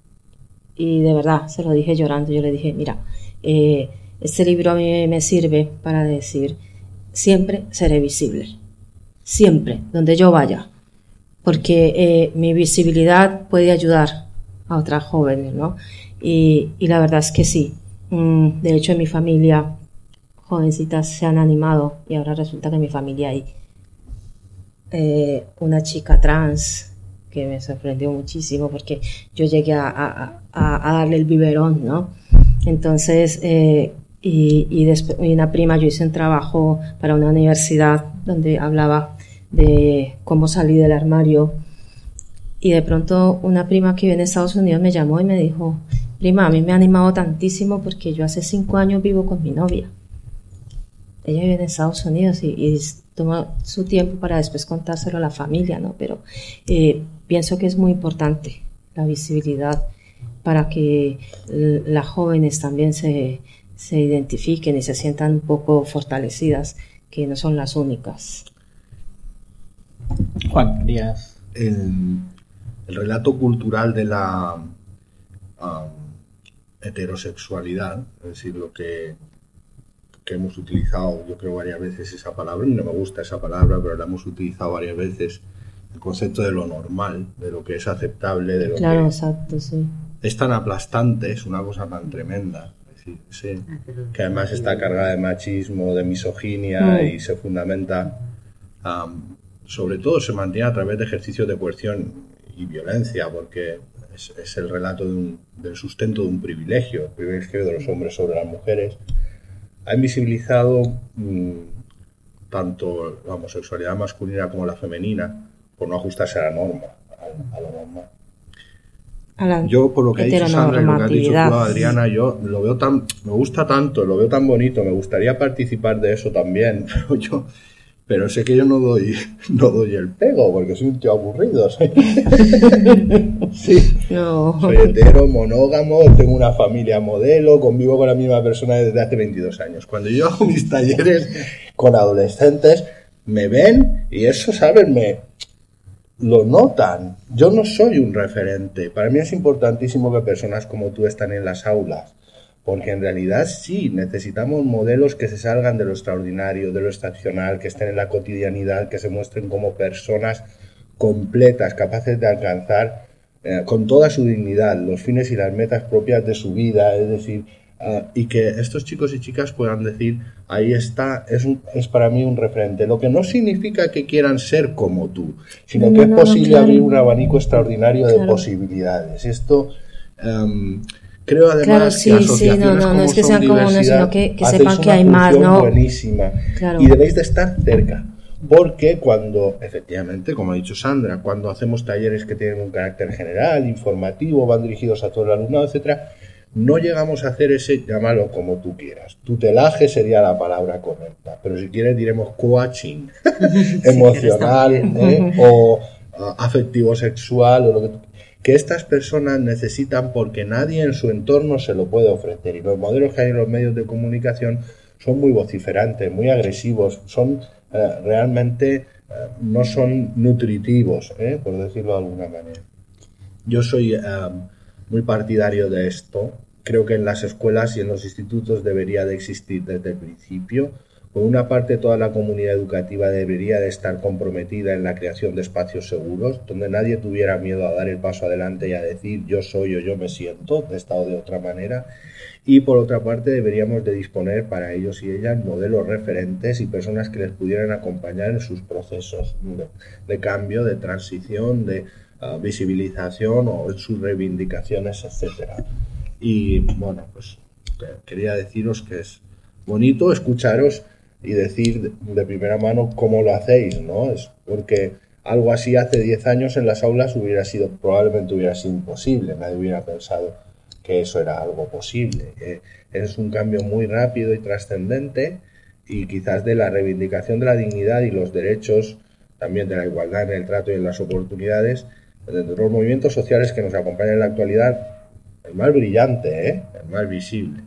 y de verdad se lo dije llorando. Yo le dije, mira, eh, este libro a mí me sirve para decir, siempre seré visible, siempre, donde yo vaya, porque eh, mi visibilidad puede ayudar a otras jóvenes, ¿no? Y, y la verdad es que sí. Mm, de hecho, en mi familia, jovencitas se han animado y ahora resulta que en mi familia hay eh, una chica trans que me sorprendió muchísimo porque yo llegué a, a, a, a darle el biberón, ¿no? Entonces, eh, y, y, después, y una prima, yo hice un trabajo para una universidad donde hablaba de cómo salir del armario. Y de pronto una prima que vive en Estados Unidos me llamó y me dijo, prima, a mí me ha animado tantísimo porque yo hace cinco años vivo con mi novia. Ella vive en Estados Unidos y, y toma su tiempo para después contárselo a la familia, ¿no? Pero eh, pienso que es muy importante la visibilidad para que l- las jóvenes también se, se identifiquen y se sientan un poco fortalecidas, que no son las únicas. Juan, querías... El, el relato cultural de la um, heterosexualidad, es decir, lo que, que hemos utilizado, yo creo, varias veces esa palabra, no me gusta esa palabra, pero la hemos utilizado varias veces, el concepto de lo normal, de lo que es aceptable, de lo claro, que exacto, sí. es tan aplastante, es una cosa tan tremenda, es decir, sí, que además está cargada de machismo, de misoginia mm. y se fundamenta, um, sobre todo se mantiene a través de ejercicios de coerción y violencia, porque es, es el relato de un, del sustento de un privilegio, el privilegio de los hombres sobre las mujeres. Ha invisibilizado mmm, tanto la homosexualidad masculina como la femenina por no ajustarse a la norma, a, a lo normal. A la yo, por lo que ha dicho Sandra y lo que ha dicho tú, Adriana, yo lo veo tan, me gusta tanto, lo veo tan bonito, me gustaría participar de eso también, pero yo pero sé que yo no doy, no doy el pego, porque soy un tío aburrido. Soy, sí, No. soy hetero, monógamo, tengo una familia modelo, convivo con la misma persona desde hace veintidós años. Cuando yo hago mis talleres con adolescentes, me ven y eso, ¿sabes? Me lo notan. Yo no soy un referente. Para mí es importantísimo que personas como tú estén en las aulas, porque en realidad sí, necesitamos modelos que se salgan de lo extraordinario, de lo excepcional, que estén en la cotidianidad, que se muestren como personas completas, capaces de alcanzar eh, con toda su dignidad los fines y las metas propias de su vida, es decir, uh, y que estos chicos y chicas puedan decir, ahí está, es, un, es para mí un referente, lo que no significa que quieran ser como tú, sino No, que no, es no, posible claro. abrir un abanico extraordinario de Claro. posibilidades. Esto... Um, creo además Claro, sí, que sí, asociaciones no, no, no como es que son sean como uno, diversidad, sino que- que hacéis sepan que una hay más, función ¿no? buenísima. Claro. Y debéis de estar cerca, porque cuando, efectivamente, como ha dicho Sandra, cuando hacemos talleres que tienen un carácter general, informativo, van dirigidos a todo el alumnado, etcétera, no llegamos a hacer ese, llámalo como tú quieras. Tutelaje sería la palabra correcta, pero si quieres diremos coaching emocional, ¿eh? o uh, afectivo sexual o lo que tú- que estas personas necesitan, porque nadie en su entorno se lo puede ofrecer, y los modelos que hay en los medios de comunicación son muy vociferantes, muy agresivos, son eh, realmente eh, no son nutritivos, ¿eh? por decirlo de alguna manera. Yo soy eh, muy partidario de esto. Creo que en las escuelas y en los institutos debería de existir desde el principio. Por una parte, toda la comunidad educativa debería de estar comprometida en la creación de espacios seguros, donde nadie tuviera miedo a dar el paso adelante y a decir yo soy o yo me siento de esta o de otra manera. Y por otra parte, deberíamos de disponer para ellos y ellas modelos referentes y personas que les pudieran acompañar en sus procesos de, de cambio, de transición, de uh, visibilización o en sus reivindicaciones, etcétera. Y bueno, pues quería deciros que es bonito escucharos y decir de primera mano cómo lo hacéis, ¿no? Es porque algo así hace diez años en las aulas hubiera sido, probablemente hubiera sido imposible, nadie hubiera pensado que eso era algo posible. Eh, es un cambio muy rápido y trascendente, y quizás de la reivindicación de la dignidad y los derechos, también de la igualdad en el trato y en las oportunidades, de los movimientos sociales que nos acompañan en la actualidad, el más brillante, ¿eh? El más visible.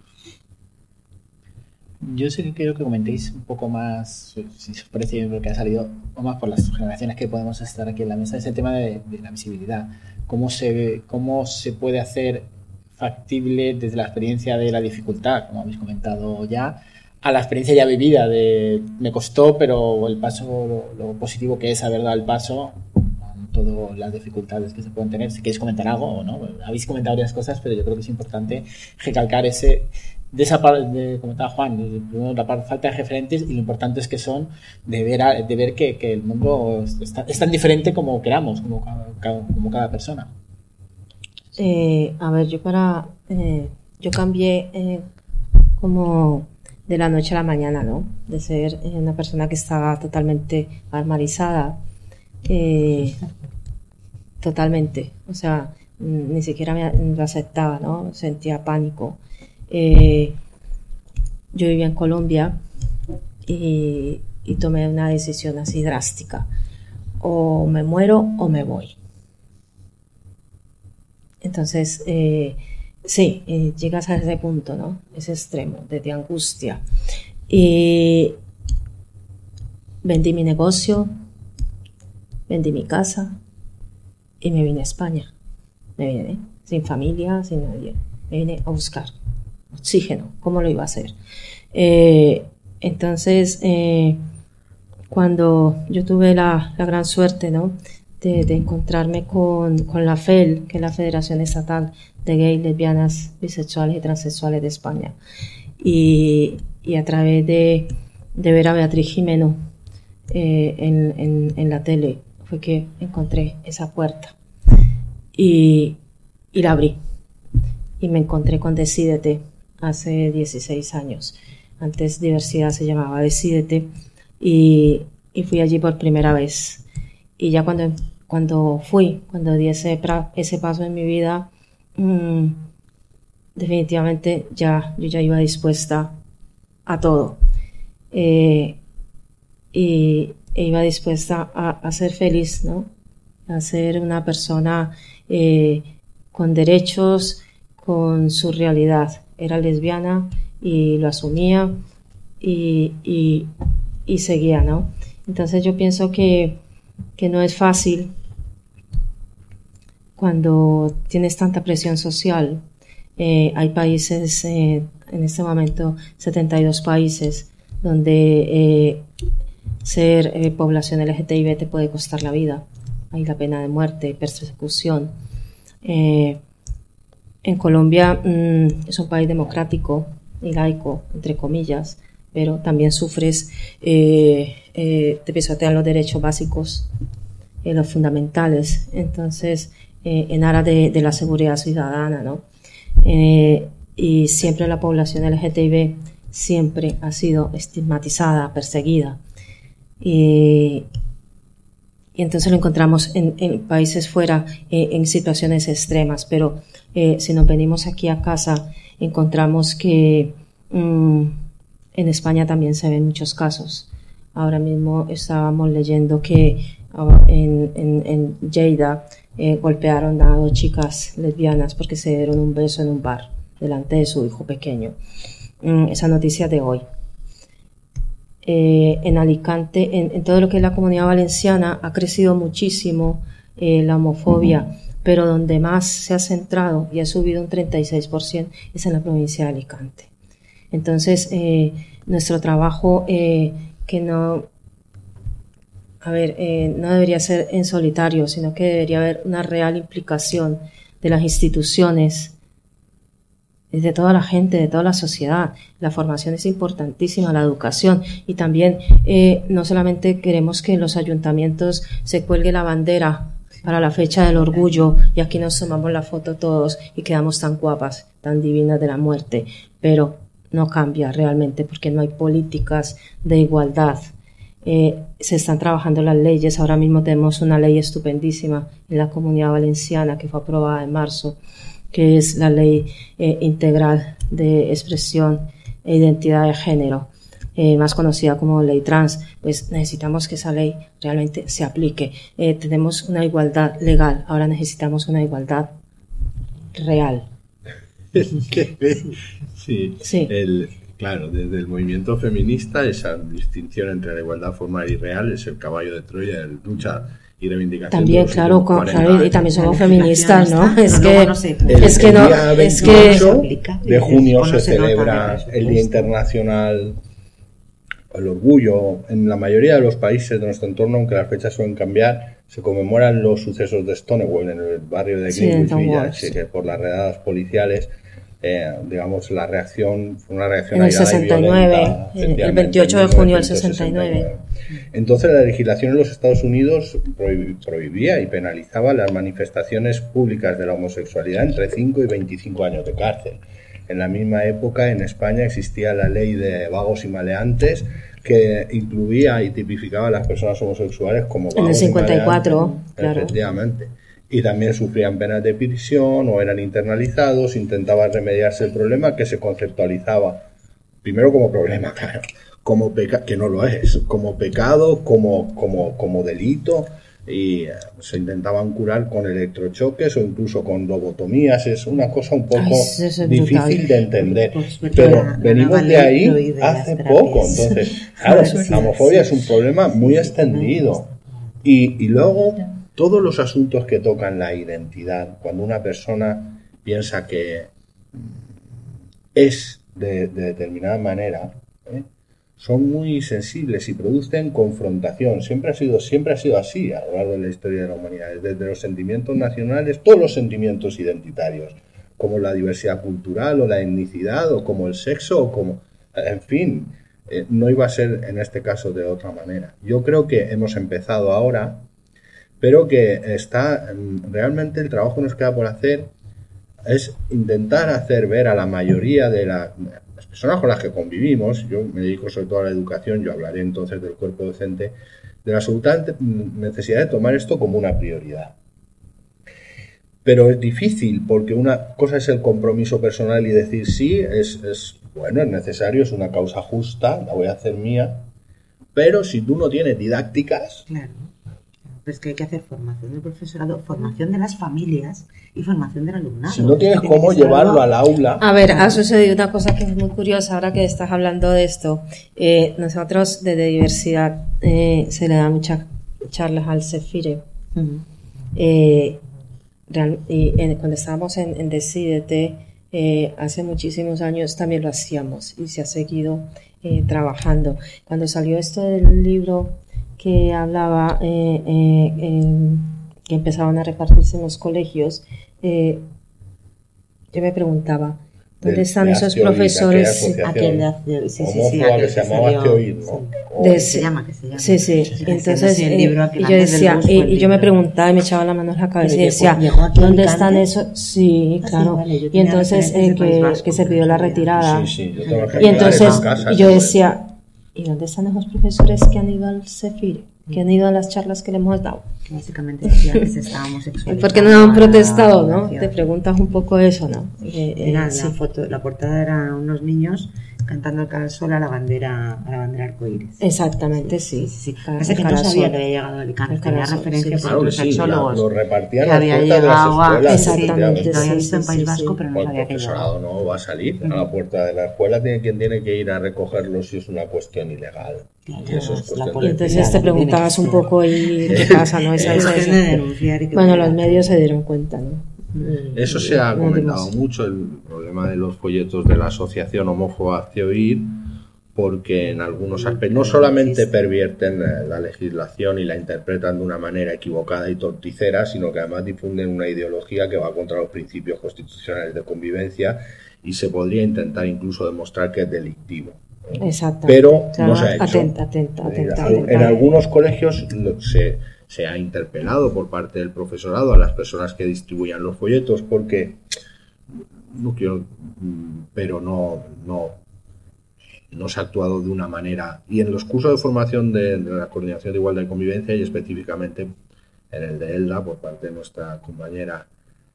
Yo sí que quiero que comentéis un poco más, si os parece bien, porque ha salido, o más por las generaciones que podemos estar aquí en la mesa, es el tema de, de la visibilidad. Cómo se, cómo se puede hacer factible desde la experiencia de la dificultad, como habéis comentado ya, a la experiencia ya vivida de me costó, pero el paso, lo, lo positivo que es haber dado el paso, con todas las dificultades que se pueden tener. Si queréis comentar algo o no, habéis comentado varias cosas, pero yo creo que es importante recalcar ese... de esa parte, de, como estaba Juan, de, de la parte, falta de referentes, y lo importante es que son de ver, a, de ver que, que el mundo está, es tan diferente como queramos, como cada, como cada persona. Eh, a ver, yo para... Eh, yo cambié eh, como de la noche a la mañana, ¿no? De ser eh, una persona que estaba totalmente armarizada, eh, totalmente, o sea, ni siquiera me, me aceptaba, ¿no? Sentía pánico. Eh, yo vivía en Colombia y, y tomé una decisión así drástica: o me muero o me voy. Entonces, eh, sí, eh, llegas a ese punto, ¿no? Ese extremo de, de angustia. Y vendí mi negocio, vendí mi casa y me vine a España. Me vine sin familia, sin nadie. Me vine a buscar oxígeno. ¿Cómo lo iba a hacer? Eh, entonces, eh, cuando yo tuve la, la gran suerte, ¿no? De, de encontrarme con, con la F E L, que es la Federación Estatal de Gays, Lesbianas, Bisexuales y Transexuales de España, y, y a través de, de ver a Beatriz Jimeno eh, en, en, en la tele, fue que encontré esa puerta y, y la abrí, y me encontré con Decídete hace dieciséis años. Antes Diversidad se llamaba Decídete, y, y fui allí por primera vez. Y ya cuando, cuando fui, cuando di ese, ese paso en mi vida, mmm, definitivamente ya, yo ya iba dispuesta a todo. Eh, y e iba dispuesta a, a ser feliz, ¿no? A ser una persona eh, con derechos, con su realidad. Era lesbiana y lo asumía y, y, y seguía, ¿no? Entonces yo pienso que, que no es fácil cuando tienes tanta presión social. Eh, hay países, eh, en este momento setenta y dos países, donde eh, ser eh, población L G T B I te puede costar la vida. Hay la pena de muerte, persecución. Eh, en Colombia mmm, es un país democrático y laico, entre comillas, pero también sufres, eh, eh, te pisotean los derechos básicos, eh, los fundamentales. Entonces, eh, en aras de, de la seguridad ciudadana, ¿no? Eh, y siempre la población L G T B siempre ha sido estigmatizada, perseguida. Y, y entonces lo encontramos en, en países fuera, eh, en situaciones extremas, pero eh, si nos venimos aquí a casa, encontramos que mmm, en España también se ven muchos casos. Ahora mismo estábamos leyendo que uh, en, en, en Lleida eh, golpearon a dos chicas lesbianas porque se dieron un beso en un bar delante de su hijo pequeño. Mm, esa noticia de hoy. Eh, en Alicante, en, en todo lo que es la Comunidad Valenciana, ha crecido muchísimo eh, la homofobia, pero donde más se ha centrado y ha subido un treinta y seis por ciento es en la provincia de Alicante. Entonces, eh, nuestro trabajo, eh, que no, a ver, eh, no debería ser en solitario, sino que debería haber una real implicación de las instituciones, de toda la gente, de toda la sociedad. La formación es importantísima, la educación, y también eh, no solamente queremos que en los ayuntamientos se cuelgue la bandera para la fecha del orgullo y aquí nos tomamos la foto todos y quedamos tan guapas, tan divinas de la muerte, pero no cambia realmente porque no hay políticas de igualdad. Eh, se están trabajando las leyes. Ahora mismo tenemos una ley estupendísima en la Comunidad Valenciana que fue aprobada en marzo, que es la Ley eh, Integral de Expresión e Identidad de Género, eh, más conocida como Ley Trans. Pues necesitamos que esa ley realmente se aplique. Eh, tenemos una igualdad legal, ahora necesitamos una igualdad real. sí, sí. El, claro, desde el movimiento feminista, esa distinción entre la igualdad formal y real es el caballo de Troya de lucha y reivindicación. También, claro, con, claro, y también somos feministas, ¿no? Es que, no sé, el, es que el no, día es veintiocho que de junio se celebra el Día Internacional el Orgullo. En la mayoría de los países de nuestro entorno, aunque las fechas suelen cambiar, se conmemoran los sucesos de Stonewall en el barrio de Greenwich sí, Village, que por las redadas policiales, eh, digamos, la reacción fue una reacción en el sesenta y nueve, y violenta, el veintiocho de junio del sesenta y nueve. Entonces la legislación en los Estados Unidos prohibía y penalizaba las manifestaciones públicas de la homosexualidad entre cinco y veinticinco años de cárcel. En la misma época en España existía la ley de vagos y maleantes, que incluía y tipificaba a las personas homosexuales como vagos. En el cincuenta y cuatro, y claro. Efectivamente. Y también sufrían penas de prisión o eran internalizados. Intentaba remediarse el problema, que se conceptualizaba primero como problema, claro, como peca que no lo es, como pecado, como, como, como delito, y se intentaban curar con electrochoques o incluso con lobotomías. Es una cosa un poco Ay, es difícil brutal. de entender, pues, pero la, venimos la de ahí hace poco. Entonces, claro, la homofobia es un problema muy extendido, y, y luego todos los asuntos que tocan la identidad, cuando una persona piensa que es de, de determinada manera, ¿eh? son muy sensibles y producen confrontación. Siempre ha sido, siempre ha sido así a lo largo de la historia de la humanidad, desde los sentimientos nacionales, todos los sentimientos identitarios, como la diversidad cultural o la etnicidad o como el sexo o como, en fin, eh, no iba a ser en este caso de otra manera. Yo creo que hemos empezado ahora, pero que está realmente el trabajo que nos queda por hacer es intentar hacer ver a la mayoría de la, las personas con las que convivimos, yo me dedico sobre todo a la educación, yo hablaré entonces del cuerpo docente, de la absoluta necesidad de tomar esto como una prioridad. Pero es difícil, porque una cosa es el compromiso personal y decir sí, es, es bueno, es necesario, es una causa justa, la voy a hacer mía, Pero si tú no tienes didácticas... Claro. Pero es que hay que hacer formación del profesorado, formación de las familias y formación del alumnado. Si no tienes cómo llevarlo al aula... A ver, ha sucedido una cosa que es muy curiosa ahora que estás hablando de esto. Eh, nosotros desde diversidad eh, se le da muchas charlas al CEFIRE. Uh-huh. Eh, real, y en, cuando estábamos en, en Decídete, eh, hace muchísimos años también lo hacíamos y se ha seguido eh, trabajando. Cuando salió esto del libro que hablaba eh, eh, eh, que empezaban a repartirse en los colegios, eh, yo me preguntaba, ¿dónde de, están de esos Hazte Oír, profesores? Aquel de Hazte- sí, sí, sí, homófoba aquel que se que llamaba salió- Hazte Oír, ¿no? sí. O- De- Que se llama, que se llama. Sí, sí. Sí, Entonces, sí, el eh, libro aquí y yo antes del decía, bus, y, fue el y yo me libro. preguntaba y me echaba la mano en la cabeza y Pero decía, llegó aquí a ¿dónde Alicante? están esos? Sí, Ah, sí, claro. vale, yo Y tenía entonces referencias eh, de País que, Vasco, que se pero pidió no la sabía. retirada. Sí, sí, yo tengo que Y alquilar entonces esas casas, yo ¿no? decía, ¿y dónde están esos profesores que han ido al CEFIRE? Que han ido a las charlas que le hemos dado. Que básicamente decía que se estaba homosexualizando. ¿Por qué no han a la protestado, no? población. Te preguntas un poco eso, ¿no? Eh, eh, Era sí. la foto, la portada era unos niños cantando al cara sol a la bandera, a la bandera arcoíris. Exactamente, sí. Sí, sí. Cara- Pasa que no cara sabía sol. que había llegado a Alicante. El Tenía cara sol, referencia sí, por Claro que los sí, sexólogos. lo repartían que a las había puertas de las llegado a- escuelas. Exactamente, Lo había sí, visto en sí, País sí, Vasco, sí. pero no Pues el sabía que profesorado llegaba. no va a salir a la puerta de la escuela, tiene quien tiene que ir a recogerlo si es una cuestión ilegal. Claro, Y eso es es cuestión la de- Y entonces te Tiene preguntabas que un ser. poco y qué pasa, ¿no? Esa, Es esa- cuestión esa- de denunciar y que Bueno, hubiera- los medios se dieron cuenta, ¿no? Eso se ha No comentado dimos- mucho, el problema de los folletos de la Asociación Homófoba Hazte Oír, porque en algunos aspectos no solamente pervierten eh, la legislación y la interpretan de una manera equivocada y torticera, sino que además difunden una ideología que va contra los principios constitucionales de convivencia y se podría intentar incluso demostrar que es delictivo. Exacto. Pero Claro, no se ha hecho. Atenta, atenta, En, atenta. en atenta. algunos colegios lo- se, se ha interpelado por parte del profesorado a las personas que distribuyan los folletos porque no quiero, mm, pero no, no, no se ha actuado de una manera. Y en los cursos de formación de, de la Coordinación de Igualdad y Convivencia y específicamente en el de ELDA por parte de nuestra compañera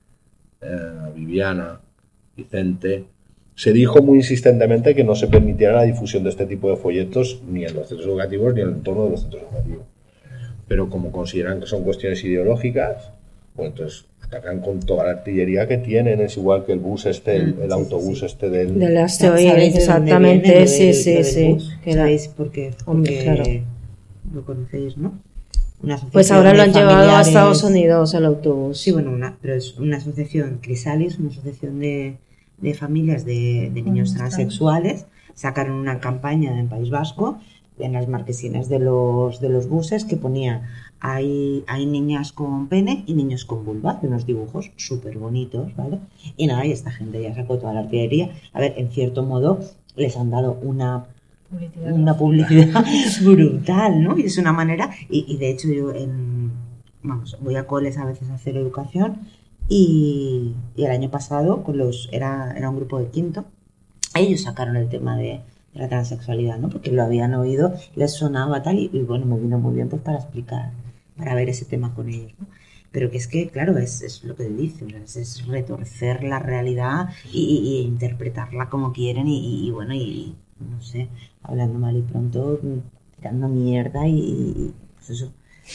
eh, Viviana Vicente, se dijo muy insistentemente que no se permitiera la difusión de este tipo de folletos ni en los centros educativos ni en el entorno de los centros educativos. Pero como consideran que son cuestiones ideológicas, pues entonces atacan con toda la artillería que tienen. Es igual que el bus este, el, el autobús este del... Del Hazte ¿Sabéis Oír, de dónde exactamente, viene lo sí, del- sí, lo del sí. bus? Que era- ¿Sabéis por qué? Hombre, Porque claro. lo conocéis, ¿no? Una Pues asociación ahora lo de han llevado a familiares- Estados Unidos el autobús. Sí, bueno, una, pero es una asociación Crisalis, una asociación de, de familias de, de niños transexuales. Sacaron una campaña en País Vasco, en las marquesinas de los, de los buses, que ponía hay, hay niñas con pene y niños con vulva, de unos dibujos súper bonitos, ¿vale? Y nada, y esta gente ya sacó toda la artillería. A ver, en cierto modo, les han dado una Publicidad. una publicidad brutal, ¿no? Y es una manera, y, y de hecho yo en, vamos, voy a coles a veces a hacer educación y, y el año pasado con los era, era un grupo de quinto, ellos sacaron el tema de, de la transexualidad, ¿no? Porque lo habían oído, les sonaba tal y, y bueno, me vino muy bien pues para explicar, para ver ese tema con ellos, ¿no? Pero que es que, claro, es, es lo que dicen, es, es retorcer la realidad y, y- y interpretarla como quieren y, y, bueno, y no sé, hablando mal y pronto, tirando mierda y, y pues eso.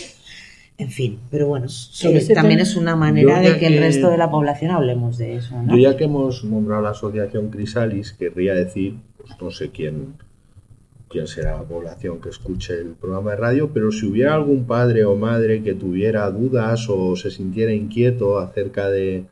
En fin, pero bueno, Sobre eh, ese también tema- es una manera Yo ya de que el que- resto de la población hablemos de eso, ¿no? Yo ya que hemos nombrado la asociación Crisalis, querría decir, pues no sé quién, quién será la población que escuche el programa de radio, pero si hubiera algún padre o madre que tuviera dudas o se sintiera inquieto acerca de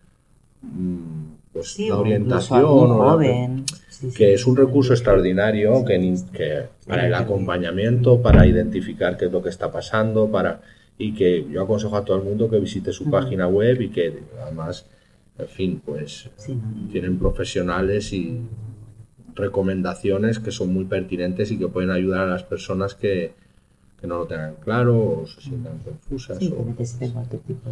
mm, pues, Sí, la o incluso orientación algún o la- joven. Sí, sí. que es un recurso extraordinario que, ni- que para el acompañamiento, para identificar qué es lo que está pasando, para y que yo aconsejo a todo el mundo que visite su Ujú. página web y que además, en fin, pues Sí, no, tienen profesionales y recomendaciones que son muy pertinentes y que pueden ayudar a las personas que, que no lo tengan claro o se sientan confusas. sí, que o- necesiten cualquier tipo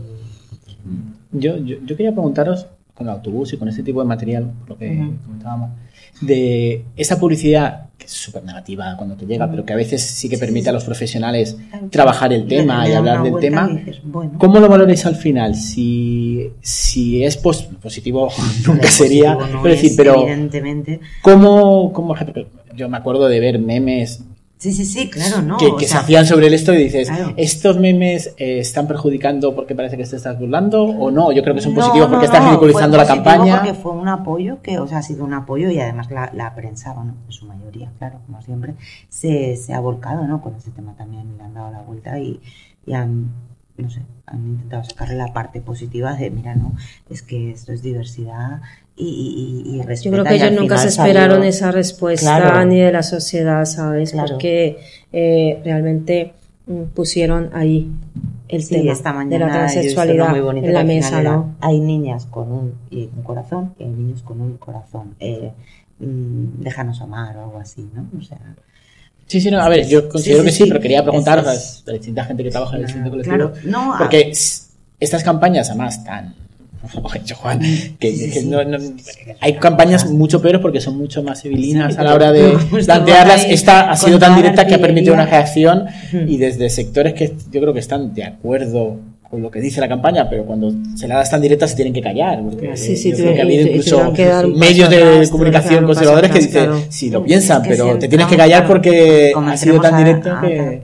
de... Yo, yo, yo quería preguntaros, con el autobús y con este tipo de material, por lo que Ujú. comentábamos, de esa publicidad que es súper negativa cuando te llega, pero que a veces sí que permite a los profesionales trabajar el tema Le y da hablar una del vuelta tema. y dices, bueno, ¿Cómo lo valoráis al final? Si, si es pos- positivo, nunca positivo sería. no pero es, decir, pero evidentemente. ¿cómo, cómo, ejemplo, yo me acuerdo de ver memes Sí, sí, sí, claro, ¿no? que, O que se sea, hacían sobre el esto y dices, claro. ¿estos memes eh, están perjudicando porque parece que te estás burlando o no? Yo creo que son no, positivos no, porque estás no, ridiculizando fue la positivo campaña. Porque fue un apoyo que, o sea, ha sido un apoyo y además la, la prensa, bueno, en su mayoría, claro, como siempre, se, se ha volcado, ¿no? Con ese tema también le han dado la vuelta y, y han, no sé, han intentado sacarle la parte positiva de, mira, no, es que esto es diversidad y, y, y respeta. Yo creo que y al ellos nunca final se esperaron salió- esa respuesta Claro. ni de la sociedad, ¿sabes? Claro. Porque eh, realmente mm, pusieron ahí el Sí, tema esta de mañana la yo he visto transexualidad uno muy bonito en que la al final mesa, era, ¿no? hay niñas con un, y un corazón y hay niños con un corazón. Eh, mm, déjanos amar o algo así, ¿no? O sea, Sí, sí, no, a ver, yo considero sí, que sí, sí. pero quería preguntaros a Es- la distinta gente que trabaja en el distinto colectivo. claro, no, a- porque s- estas campañas, además, tan. Como ha dicho Juan, que, Sí, sí, que sí. no- no- hay campañas mucho peores porque son mucho más civilinas Sí, a la hora de pero justo plantearlas. ahí, Esta ha sido con tan toda la directa que ha permitido una artillería. reacción y desde sectores que yo creo que están de acuerdo con lo que dice la campaña, pero cuando se la das tan directa se tienen que callar. Porque Sí, sí, yo creo tuve- que ha habido y- y incluso tuvieron que dar un medios paso de atrás, comunicación tuvieron que dar un conservadores que paso dicen, atrás, claro. sí, lo piensan, Es que pero si te tienes que entramos, callar claro, porque ha comencemos sido tan a- directo a- que...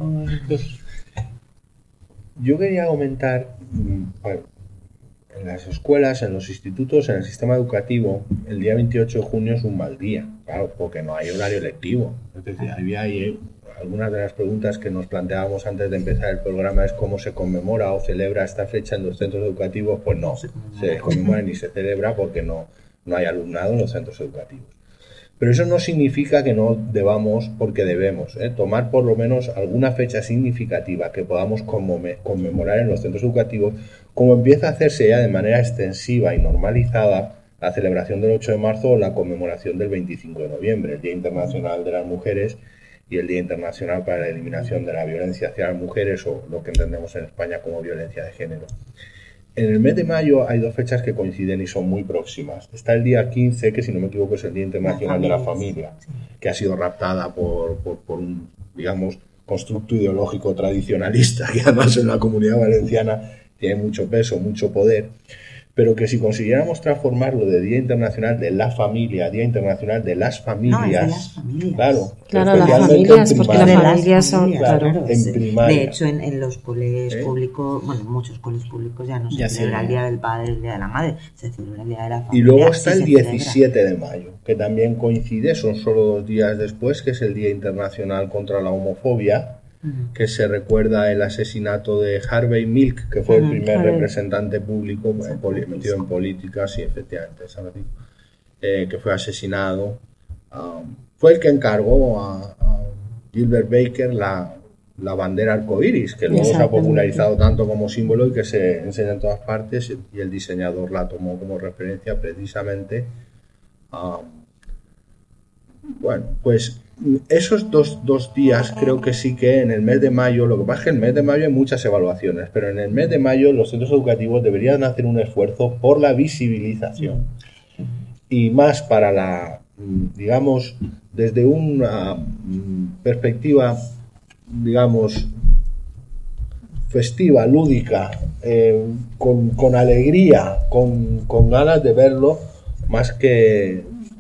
Yo quería comentar, mm, bueno, en las escuelas, en los institutos, en el sistema educativo, el día veintiocho de junio es un mal día, claro, porque no hay horario lectivo. Es decir, había ahí algunas de las preguntas que nos planteábamos antes de empezar el programa es cómo se conmemora o celebra esta fecha en los centros educativos. Pues no, se conmemora ni se celebra porque no, no hay alumnado en los centros educativos. Pero eso no significa que no debamos, porque debemos, ¿eh? tomar por lo menos alguna fecha significativa que podamos conmome- conmemorar en los centros educativos, como empieza a hacerse ya de manera extensiva y normalizada la celebración del ocho de marzo o la conmemoración del veinticinco de noviembre, el Día Internacional de las Mujeres y el Día Internacional para la Eliminación de la Violencia hacia las Mujeres, o lo que entendemos en España como violencia de género. En el mes de mayo hay dos fechas que coinciden y son muy próximas. Está el día quince, que si no me equivoco es el Día Internacional de la Familia, que ha sido raptada por, por, por un, digamos, constructo ideológico tradicionalista, que además en la Comunidad Valenciana tiene mucho peso, mucho poder, pero que si consiguiéramos transformarlo de Día Internacional de la Familia a Día Internacional de las Familias, No, es de las familias. claro, Claro, las especialmente familias, en porque primaria. las De las familias son, familias, claro. en sí. primaria. De hecho, en, en los colegios ¿Eh? públicos, bueno, en muchos colegios públicos ya no se Ya celebra se- el Día del Padre, el Día de la Madre, se celebra el Día de la Familia. Y luego está sí el se celebra. diecisiete de mayo, que también coincide, son solo dos días después, que es el Día Internacional contra la Homofobia, Ujú. que se recuerda el asesinato de Harvey Milk, que fue el Ujú, primer Harvey. representante público eh, San poli- Francisco. metido en política, sí, efectivamente, San Francisco, eh, que fue asesinado. Um, fue el que encargó a, a Gilbert Baker la, la bandera arcoíris, que luego se ha Exactamente. popularizado tanto como símbolo y que se enseña en todas partes, y el diseñador la tomó como referencia precisamente. um, bueno, pues esos dos, dos días creo que sí que en el mes de mayo, lo que pasa es que en el mes de mayo hay muchas evaluaciones, pero en el mes de mayo los centros educativos deberían hacer un esfuerzo por la visibilización y más para la, mm, digamos, desde una mm, perspectiva, digamos, festiva, lúdica, eh, con, con alegría, con, con ganas de verlo, más que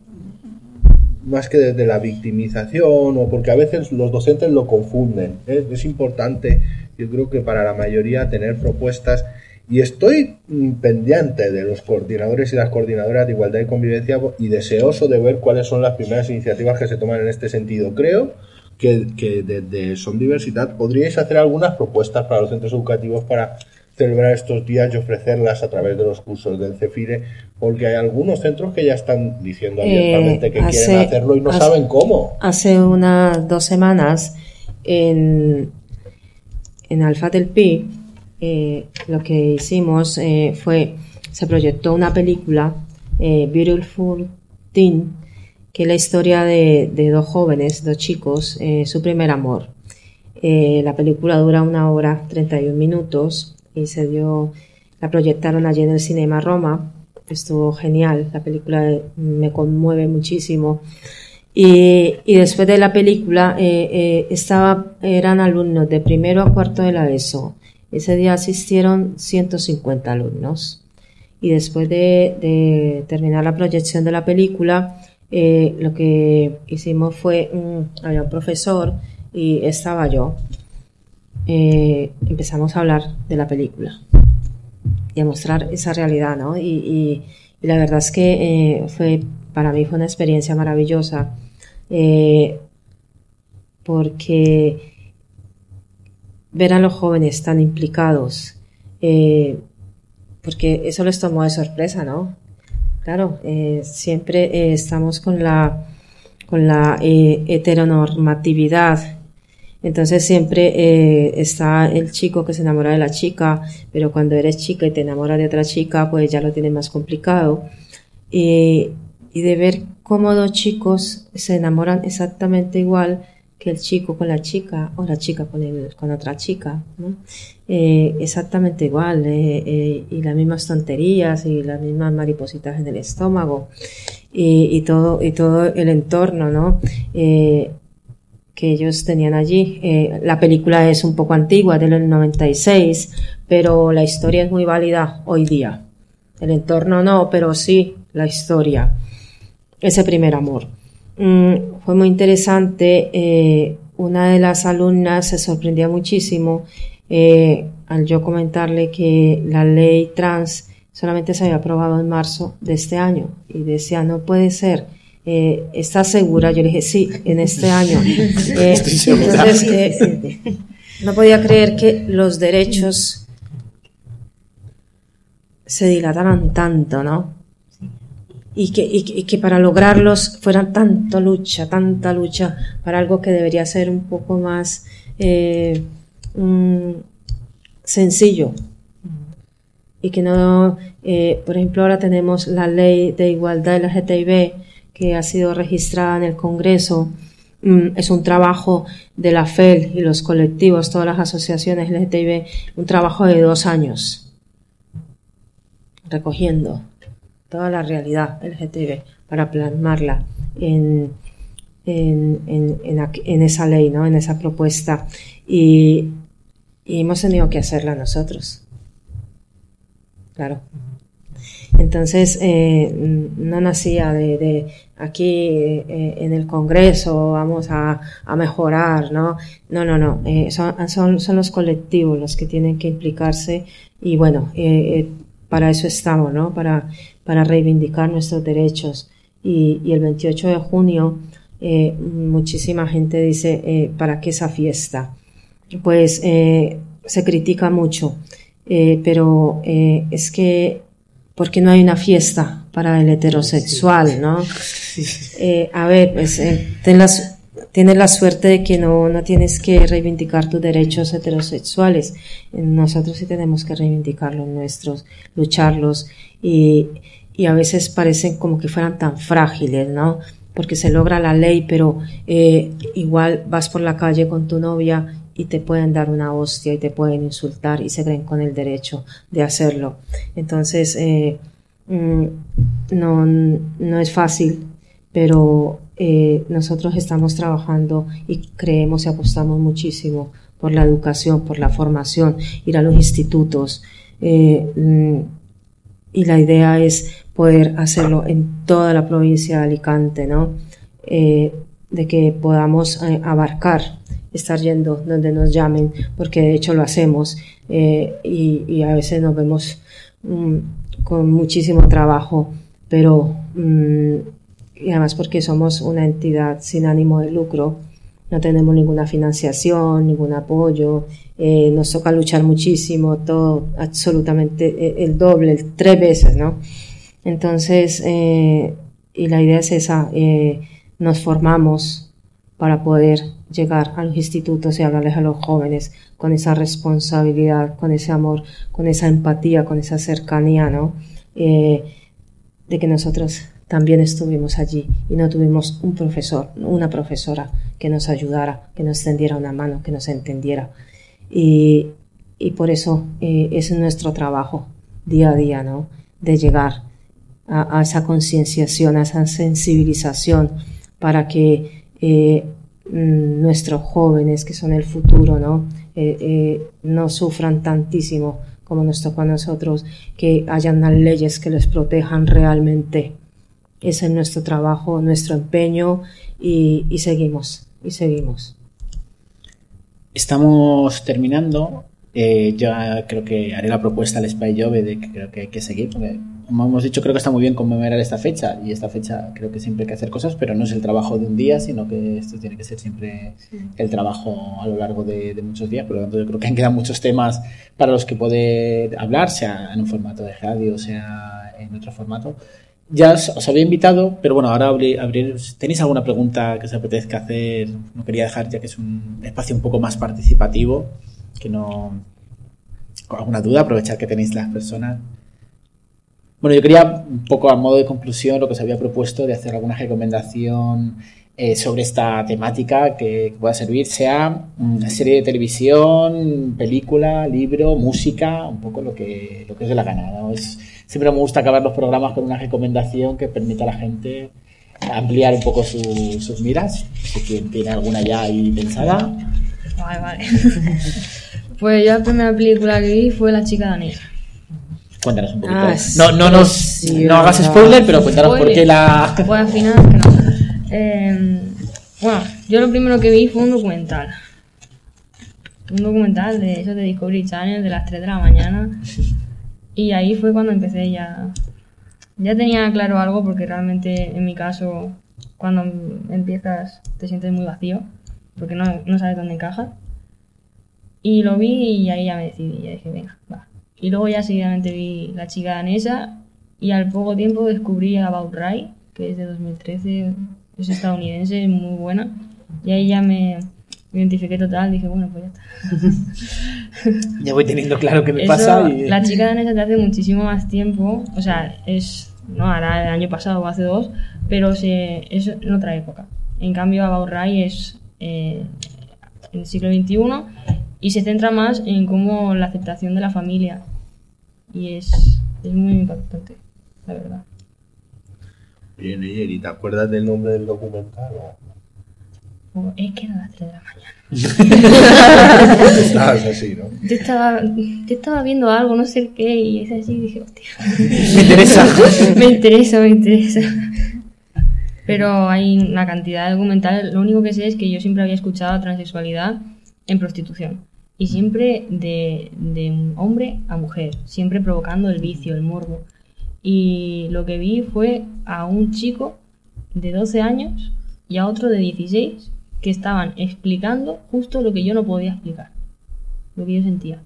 más que desde la victimización, o porque a veces los docentes lo confunden. ¿eh? Es importante, yo creo que para la mayoría, tener propuestas, y estoy mm, pendiente de los coordinadores y las coordinadoras de igualdad y convivencia y deseoso de ver cuáles son las primeras iniciativas que se toman en este sentido. Creo que, que desde Som Diversidad podríais hacer algunas propuestas para los centros educativos para celebrar estos días y ofrecerlas a través de los cursos del CEFIRE, porque hay algunos centros que ya están diciendo abiertamente Eh, que hace- quieren hacerlo y no hace- saben cómo. Hace unas dos semanas en, en Alfa del Pi eh, lo que hicimos eh, fue, se proyectó una película, eh, Beautiful Teen, que es la historia de, de dos jóvenes, dos chicos, eh, su primer amor. Eh, la película dura una hora treinta y un minutos y se dio, la proyectaron allí en el Cinema Roma. Estuvo genial, la película me conmueve muchísimo. Y, y después de la película eh, eh, estaba, eran alumnos de primero a cuarto de la ESO. Ese día asistieron ciento cincuenta alumnos. Y después de, de terminar la proyección de la película, eh, lo que hicimos fue, un, había un profesor y estaba yo. Eh, empezamos a hablar de la película y a mostrar esa realidad, ¿no? Y, y, y la verdad es que eh, fue, para mí fue una experiencia maravillosa, eh, porque ver a los jóvenes tan implicados, eh, porque eso les tomó de sorpresa, ¿no? Claro, eh, siempre eh, estamos con la, con la eh, heteronormatividad. Entonces siempre eh, está el chico que se enamora de la chica, pero cuando eres chica y te enamoras de otra chica, pues ya lo tienes más complicado. Y, y de ver cómo dos chicos se enamoran exactamente igual que el chico con la chica o la chica con, el, con otra chica, ¿no? Eh, exactamente igual, eh, eh, y las mismas tonterías y las mismas maripositas en el estómago y, y todo y todo el entorno, ¿no? Eh, que ellos tenían allí. Eh, la película es un poco antigua, del noventa y seis, pero la historia es muy válida hoy día. El entorno no, pero sí la historia. Ese primer amor. Mm, fue muy interesante. Eh, una de las alumnas se sorprendía muchísimo eh, al yo comentarle que la ley trans solamente se había aprobado en marzo de este año. Y decía, no puede ser. Eh, ¿Estás segura? Yo le dije, sí, en este año. Eh, entonces, eh, no podía creer que los derechos se dilataran tanto, ¿no? Y que, y, y que para lograrlos fueran tanta lucha, tanta lucha para algo que debería ser un poco más eh, um, sencillo. Y que no, eh, por ejemplo, ahora tenemos la ley de igualdad L G T B que ha sido registrada en el Congreso. Mm, es un trabajo de la F E L y los colectivos, todas las asociaciones L G T B, un trabajo de dos años, recogiendo toda la realidad L G T B para plasmarla en, en, en, en, en esa ley, ¿no? En esa propuesta. Y, y hemos tenido que hacerla nosotros. Claro. Entonces, eh, no nacía de, de aquí eh, en el Congreso vamos a, a mejorar, ¿no? No, no, no. Eh, son, son, son los colectivos los que tienen que implicarse y bueno, eh, eh, para eso estamos, ¿no? Para, para reivindicar nuestros derechos. Y, y el veintiocho de junio, eh, muchísima gente dice, eh, ¿para qué esa fiesta? Pues eh, se critica mucho, eh, pero eh, es que porque no hay una fiesta para el heterosexual, ¿no? Eh, a ver, pues eh, ten la, tienes la suerte de que no, no tienes que reivindicar tus derechos heterosexuales. Nosotros sí tenemos que reivindicar los nuestros, lucharlos, y, y a veces parecen como que fueran tan frágiles, ¿no? Porque se logra la ley, pero eh, igual vas por la calle con tu novia y te pueden dar una hostia y te pueden insultar y se creen con el derecho de hacerlo. Entonces, eh, no, no es fácil, pero eh, nosotros estamos trabajando y creemos y apostamos muchísimo por la educación, por la formación, ir a los institutos. Eh, y la idea es poder hacerlo en toda la provincia de Alicante, ¿no? Eh, de que podamos eh, abarcar, estar yendo donde nos llamen, porque de hecho lo hacemos, eh, y, y a veces nos vemos um, con muchísimo trabajo, pero um, y además porque somos una entidad sin ánimo de lucro, no tenemos ninguna financiación, ningún apoyo, eh, nos toca luchar muchísimo, todo absolutamente eh, el doble, el, tres veces, ¿no? Entonces, eh, y la idea es esa, eh, nos formamos para poder llegar a los institutos y hablarles a los jóvenes con esa responsabilidad, con ese amor, con esa empatía, con esa cercanía, ¿no? Eh, de que nosotros también estuvimos allí y no tuvimos un profesor, una profesora que nos ayudara, que nos tendiera una mano, que nos entendiera. Y, y por eso eh, es nuestro trabajo día a día, ¿no? De llegar a, a esa concienciación, a esa sensibilización para que eh, nuestros jóvenes, que son el futuro, ¿no? Eh, eh, no sufran tantísimo como nos tocó a nosotros, que hayan unas leyes que les protejan realmente. Ese es nuestro trabajo, nuestro empeño, y, y seguimos, y seguimos. estamos terminando. Eh, yo creo que haré la propuesta al Spy Jove de que creo que hay que seguir, porque como hemos dicho, creo que está muy bien conmemorar esta fecha, y esta fecha creo que siempre hay que hacer cosas, pero no es el trabajo de un día, sino que esto tiene que ser siempre el trabajo a lo largo de, de muchos días. Por lo tanto, yo creo que han quedado muchos temas para los que poder hablar, sea en un formato de radio, sea en otro formato. Ya os, os había invitado, pero bueno, ahora abrir, abrir, ¿tenéis alguna pregunta que os apetezca hacer? No quería dejar, ya que es un espacio un poco más participativo, que no... con alguna duda, aprovechar que tenéis las personas. Bueno, yo quería un poco a modo de conclusión lo que os había propuesto de hacer alguna recomendación eh, sobre esta temática que, que pueda servir, sea una serie de televisión, película, libro, música, un poco lo que, lo que os dé la gana, ¿no? Es, siempre me gusta acabar los programas con una recomendación que permita a la gente ampliar un poco su, sus miras. No sé quién tiene alguna ya ahí pensada. Vale, vale. Pues yo la primera película que vi fue La chica danesa. Cuéntanos un poquito. Ah, no, no, nos, sí, no hagas spoiler, pero cuéntanos Spoiler. por qué la... Pues al final que no. Eh, bueno, yo lo primero que vi fue un documental. Un documental de eso de Discovery Channel de las tres de la mañana. Y ahí fue cuando empecé ya... Ya tenía claro algo, porque realmente en mi caso, cuando empiezas te sientes muy vacío, porque no, no sabes dónde encajas. Y lo vi y ahí ya me decidí, ya dije, venga, va. Y luego ya seguidamente vi La chica danesa, y al poco tiempo descubrí About Right, que es de dos mil trece, es estadounidense, es muy buena. Y ahí ya me identifiqué total, dije, bueno, pues ya está. Ya voy teniendo claro qué me Eso, pasa. Y... La chica danesa te hace muchísimo más tiempo, o sea, es, no, ahora el año pasado o hace dos, pero se, es en otra época. En cambio, About Right es eh, en el siglo veintiuno, y se centra más en cómo la aceptación de la familia, y es, es muy impactante, la verdad. Bien, ¿y te acuerdas del nombre del documental? Oh, es que eran las tres de la mañana. Estabas así, ¿no? Yo estaba, yo estaba viendo algo, no sé qué, y es así, y dije, hostia. Me interesa. me interesa, me interesa. Pero hay una cantidad de documentales. Lo único que sé es que yo siempre había escuchado transexualidad en prostitución. Y siempre de, de hombre a mujer. Siempre provocando el vicio, el morbo. Y lo que vi fue a un chico de doce años y a otro de dieciséis que estaban explicando justo lo que yo no podía explicar. Lo que yo sentía.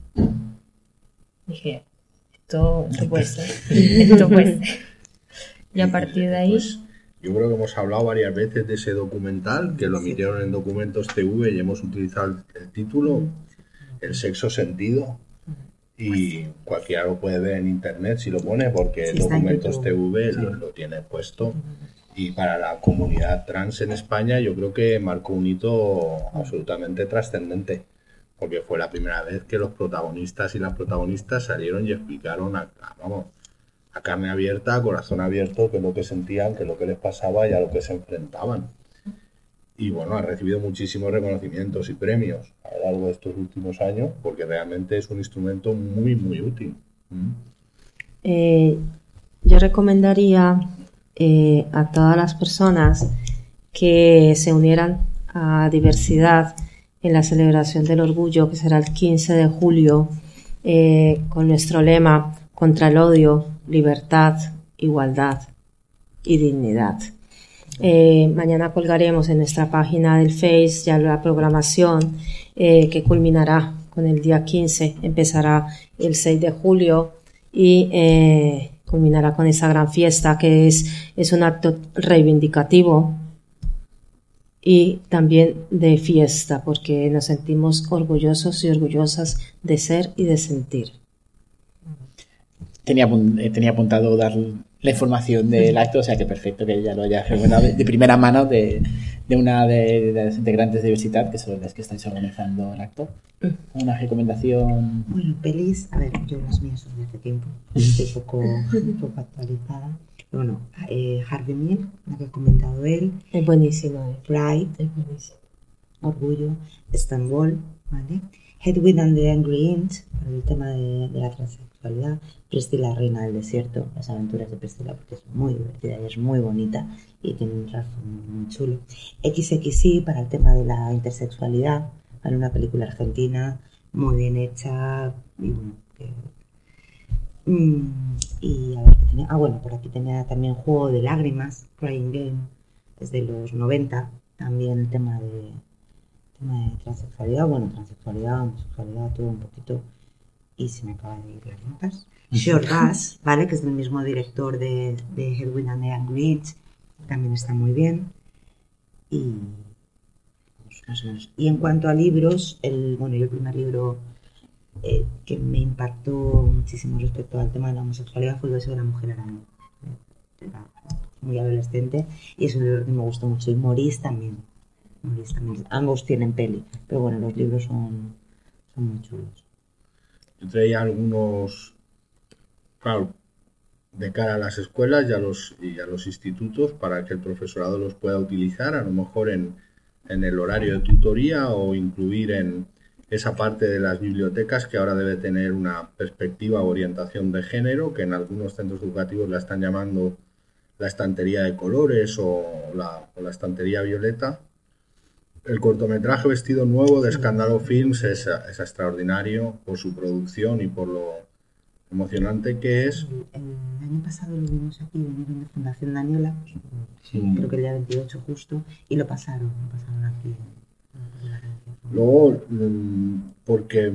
Dije, esto, esto puede ser. Esto puede ser. Y a partir de ahí... Pues, yo creo que hemos hablado varias veces de ese documental, que lo emitieron en Documentos T V y hemos utilizado el, el título, El sexo sentido, y cualquiera lo puede ver en internet si lo pone, porque Sí, Documentos T V sí. lo, lo tiene puesto. Y para la comunidad trans en España yo creo que marcó un hito absolutamente trascendente, porque fue la primera vez que los protagonistas y las protagonistas salieron y explicaron a, a, vamos, a carne abierta, a corazón abierto, qué es lo que sentían, qué es lo que les pasaba y a lo que se enfrentaban. Y bueno, ha recibido muchísimos reconocimientos y premios a lo largo de estos últimos años, porque realmente es un instrumento muy, muy útil. ¿Mm? Eh, yo recomendaría eh, a todas las personas que se unieran a Diversidad en la celebración del orgullo, que será el quince de julio, eh, con nuestro lema: contra el odio, libertad, igualdad y dignidad. Eh, mañana colgaremos en nuestra página del Face ya la programación eh, que culminará con el día quince, empezará el seis de julio y eh, culminará con esa gran fiesta que es, es un acto reivindicativo y también de fiesta, porque nos sentimos orgullosos y orgullosas de ser y de sentir. Tenía, eh, tenía apuntado dar la información del acto, o sea que perfecto que ella lo haya recomendado de, de primera mano de, de una de, de las integrantes de Diversidad, que son las que estáis organizando el acto. Una recomendación. Bueno, pelis, a ver, yo las mías son de hace tiempo, estoy poco, un poco actualizada. Bueno, eh, Harvey Milk, la que ha comentado él, Es buenísimo. eh. Pride, Es buenísimo. Orgullo, Stonewall, ¿vale? Hedwig and the Angry Inch, para el tema de, de la transexualidad. Priscilla, la reina del desierto, las aventuras de Priscilla, porque es muy divertida y es muy bonita y tiene un trasfondo muy chulo. equis equis i, para el tema de la intersexualidad, ¿vale? Una película argentina muy bien hecha y bueno, que... Mm, y a ver qué tenía. Ah, bueno, por aquí tenía también Juego de Lágrimas, Crying Game, es de los noventa, también el tema de, tema de transexualidad, bueno, transexualidad, homosexualidad, todo un poquito, y se me acaban de ir las notas. Short Gas, ¿vale? Que es del mismo director de, de Hedwig and the Angry Inch, también está muy bien. Y pues, más o menos. Y en cuanto a libros, el, bueno, yo el primer libro eh, que me impactó muchísimo respecto al tema de la homosexualidad fue El beso de la mujer araña. Era muy adolescente y es un libro que me gustó mucho. Y Maurice también. Maurice también. Ambos tienen peli, pero bueno, los libros son, son muy chulos. Yo traía algunos, claro, de cara a las escuelas y a los, y a los institutos para que el profesorado los pueda utilizar, a lo mejor en, en el horario de tutoría o incluir en esa parte de las bibliotecas que ahora debe tener una perspectiva o orientación de género, que en algunos centros educativos la están llamando la estantería de colores o la, o la estantería violeta. El cortometraje Vestido Nuevo de Escándalo Films es, es extraordinario por su producción y por lo emocionante que es. El, el año pasado lo vimos aquí, vinieron de Fundación Daniela, Sí. creo que el día veintiocho justo, y lo pasaron, lo pasaron aquí. Luego, porque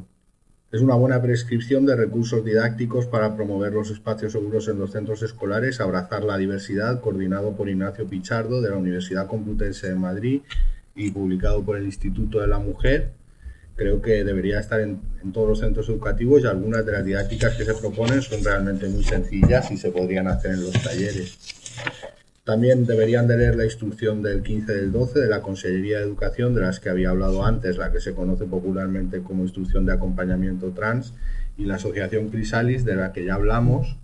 es una buena prescripción de recursos didácticos para promover los espacios seguros en los centros escolares, abrazar la diversidad, coordinado por Ignacio Pichardo de la Universidad Complutense de Madrid y publicado por el Instituto de la Mujer. Creo que debería estar en, en todos los centros educativos y algunas de las didácticas que se proponen son realmente muy sencillas y se podrían hacer en los talleres. También deberían de leer la instrucción del quince del doce de la Consellería de Educación, de las que había hablado antes, la que se conoce popularmente como Instrucción de Acompañamiento Trans, y la Asociación Crisalis, de la que ya hablamos.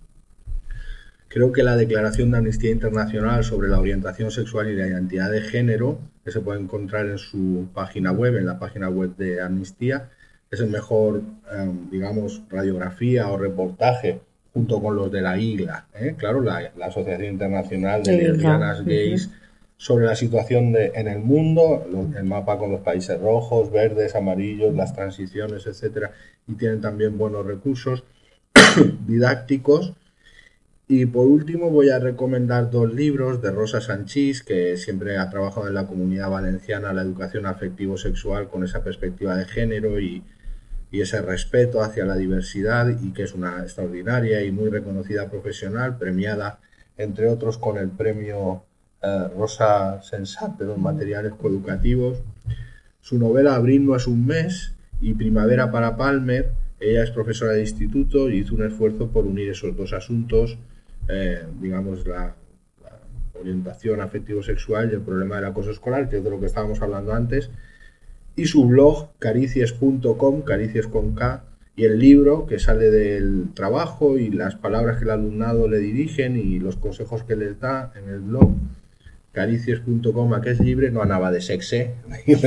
Creo que la Declaración de Amnistía Internacional sobre la orientación sexual y la identidad de género, que se puede encontrar en su página web, en la página web de Amnistía, es el mejor, eh, digamos, radiografía o reportaje, junto con los de la I G L A, ¿eh? Claro, la, la Asociación Internacional de Lesbianas, Gays, sobre la situación de, en el mundo, los, el mapa con los países rojos, verdes, amarillos, las transiciones, etcétera, y tienen también buenos recursos didácticos. Y por último voy a recomendar dos libros de Rosa Sanchís, que siempre ha trabajado en la Comunidad Valenciana la educación afectivo-sexual con esa perspectiva de género y, y ese respeto hacia la diversidad, y que es una extraordinaria y muy reconocida profesional, premiada entre otros con el premio eh, Rosa Sensat de los materiales coeducativos. Su novela Abril no es un mes y Primavera para Palmer, ella es profesora de instituto y hizo un esfuerzo por unir esos dos asuntos, eh, digamos la, la orientación afectivo-sexual y el problema del acoso escolar, que es de lo que estábamos hablando antes, y su blog caricies punto com, caricies con K, y el libro que sale del trabajo y las palabras que el alumnado le dirigen y los consejos que les da en el blog caricies punto com, que es libre, no anava de sexe.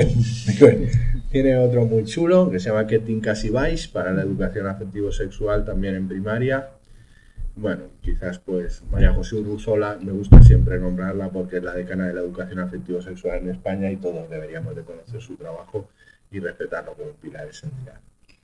Tiene otro muy chulo que se llama Que tincas y vais, para la educación afectivo-sexual también en primaria. Bueno, quizás pues María José Urruzola, me gusta siempre nombrarla porque es la decana de la educación afectivo-sexual en España y todos deberíamos de conocer su trabajo y respetarlo como un pilar esencial.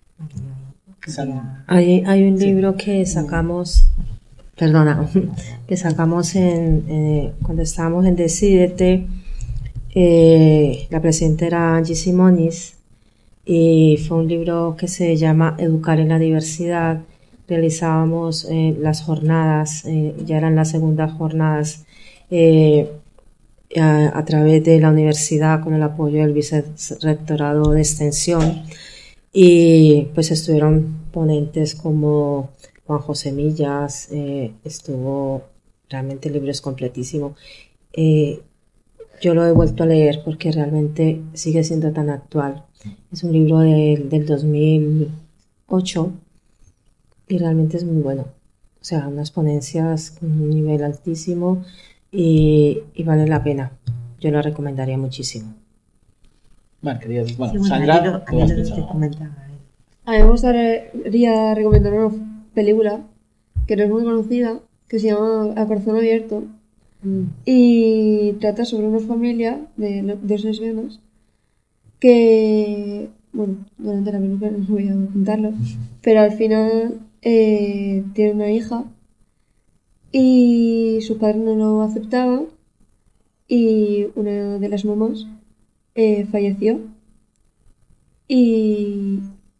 Hay, hay un libro que sacamos, perdona, que sacamos en, eh, cuando estábamos en Decídete, eh, la presidenta era Angie Simonis, y fue un libro que se llama Educar en la Diversidad. Realizábamos eh, las jornadas, eh, ya eran las segundas jornadas, eh, a, a través de la universidad con el apoyo del vicerrectorado de extensión, y pues estuvieron ponentes como Juan José Millas, eh, estuvo, realmente el libro es completísimo. Eh, yo lo he vuelto a leer porque realmente sigue siendo tan actual. Es un libro de, del dos mil ocho y realmente es muy bueno. O sea, unas ponencias con un nivel altísimo y, y vale la pena. Yo lo recomendaría muchísimo. Bueno, quería, bueno, Sí, bueno, Sandra, ahí lo- tú ahí has lo pensado. te comentaba, eh. A mí me gustaría recomendar una película que no es muy conocida, que se llama A Corazón Abierto, y trata sobre una familia de le- dos lesbianas que, bueno, durante la película no voy a contarlo, pero al final eh, tiene una hija y sus padres no lo aceptaban y una de las mamás eh, falleció y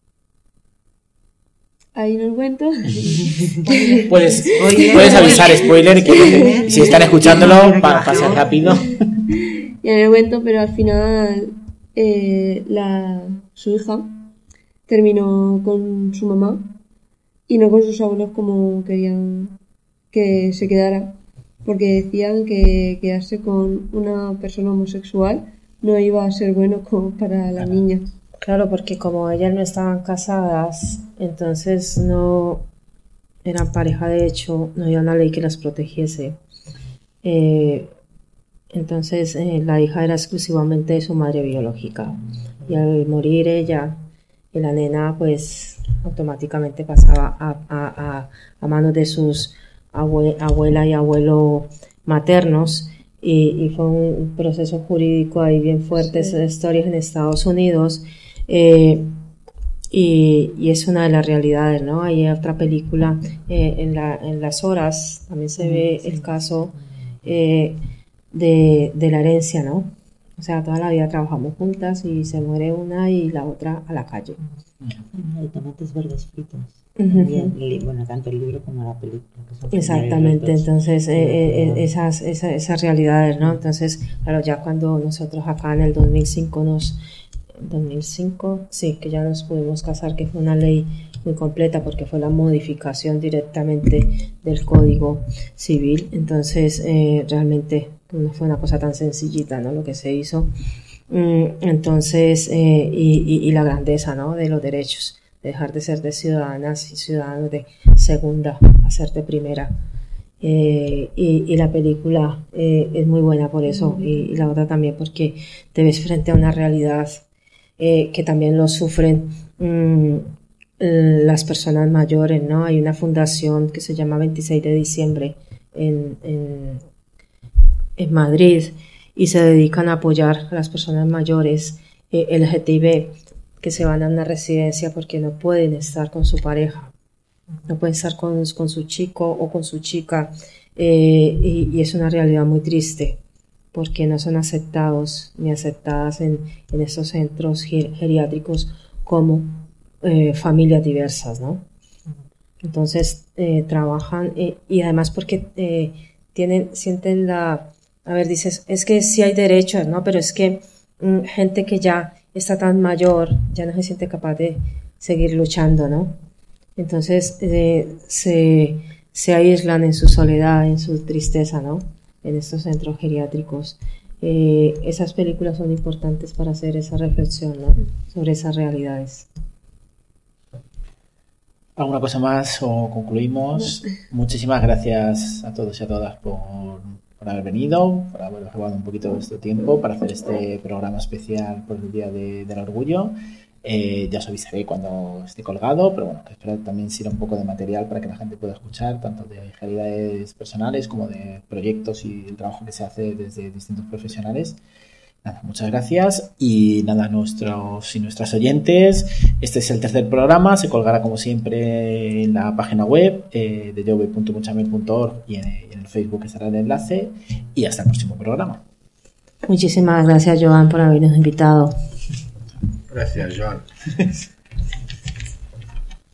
ahí no lo cuento. Puedes, puedes avisar spoiler que si están escuchándolo pa, pasa rápido. Ya no lo cuento, pero al final eh, la, su hija terminó con su mamá y no con sus abuelos como querían que se quedara, porque decían que quedarse con una persona homosexual no iba a ser bueno como para la niña. Claro, porque como ellas no estaban casadas, entonces no eran pareja de hecho, no había una ley que las protegiese. Eh, entonces eh, la hija era exclusivamente de su madre biológica. Y al morir ella, la nena pues automáticamente pasaba a, a, a, a manos de sus abue, abuela y abuelo maternos. Y, y fue un proceso jurídico ahí bien fuerte, sí. Esas historias en Estados Unidos. Eh, y, y es una de las realidades, ¿no? Hay otra película eh, en, la, en Las Horas también se ve el caso eh, de, de la herencia, ¿no? O sea, toda la vida trabajamos juntas y se muere una y la otra a la calle. Hay tomates verdes fritos. Uh-huh. También, bueno, tanto el libro como la película. Exactamente, entonces eh, eh, esas, esas, esas realidades, ¿no? Entonces, claro, ya cuando nosotros acá en el dos mil cinco nos... dos mil cinco, sí, que ya nos pudimos casar, que fue una ley muy completa porque fue la modificación directamente del Código Civil, entonces eh, realmente no fue una cosa tan sencillita, ¿no? Lo que se hizo, mm, entonces, eh, y, y, y la grandeza, ¿no? De los derechos, de dejar de ser de ciudadanas y ciudadanos de segunda a ser de primera. Eh, y, y la película eh, es muy buena por eso, y, y la otra también porque te ves frente a una realidad eh, que también lo sufren mmm, las personas mayores, ¿no? Hay una fundación que se llama veintiséis de diciembre en, en, en Madrid y se dedican a apoyar a las personas mayores eh, L G T B que se van a una residencia porque no pueden estar con su pareja. No pueden estar con, con su chico o con su chica eh, y, y es una realidad muy triste porque no son aceptados ni aceptadas en, en estos centros ger- geriátricos como eh, familias diversas, ¿no? Entonces eh, trabajan eh, y además porque eh, tienen, sienten la, a ver, dices, es que sí hay derechos, ¿no? Pero es que mm, gente que ya está tan mayor ya no se siente capaz de seguir luchando, ¿no? Entonces eh, se, se aíslan en su soledad, en su tristeza, ¿no? En estos centros geriátricos. Eh, esas películas son importantes para hacer esa reflexión, ¿no? Sobre esas realidades. ¿Alguna cosa más o concluimos? Muchísimas gracias a todos y a todas por, por haber venido, por haber robado un poquito de este tiempo para hacer este programa especial por el Día de, del Orgullo. Eh, ya os avisaré cuando esté colgado, pero bueno, que espero también sirva un poco de material para que la gente pueda escuchar tanto de realidades personales como de proyectos y el trabajo que se hace desde distintos profesionales. Nada, muchas gracias y nada, nuestros y nuestras oyentes, este es el tercer programa, se colgará como siempre en la página web eh, de jove punto muchamel punto org y en, en el Facebook estará el enlace y hasta el próximo programa. Muchísimas gracias, Joan, por habernos invitado. Gracias, Joan.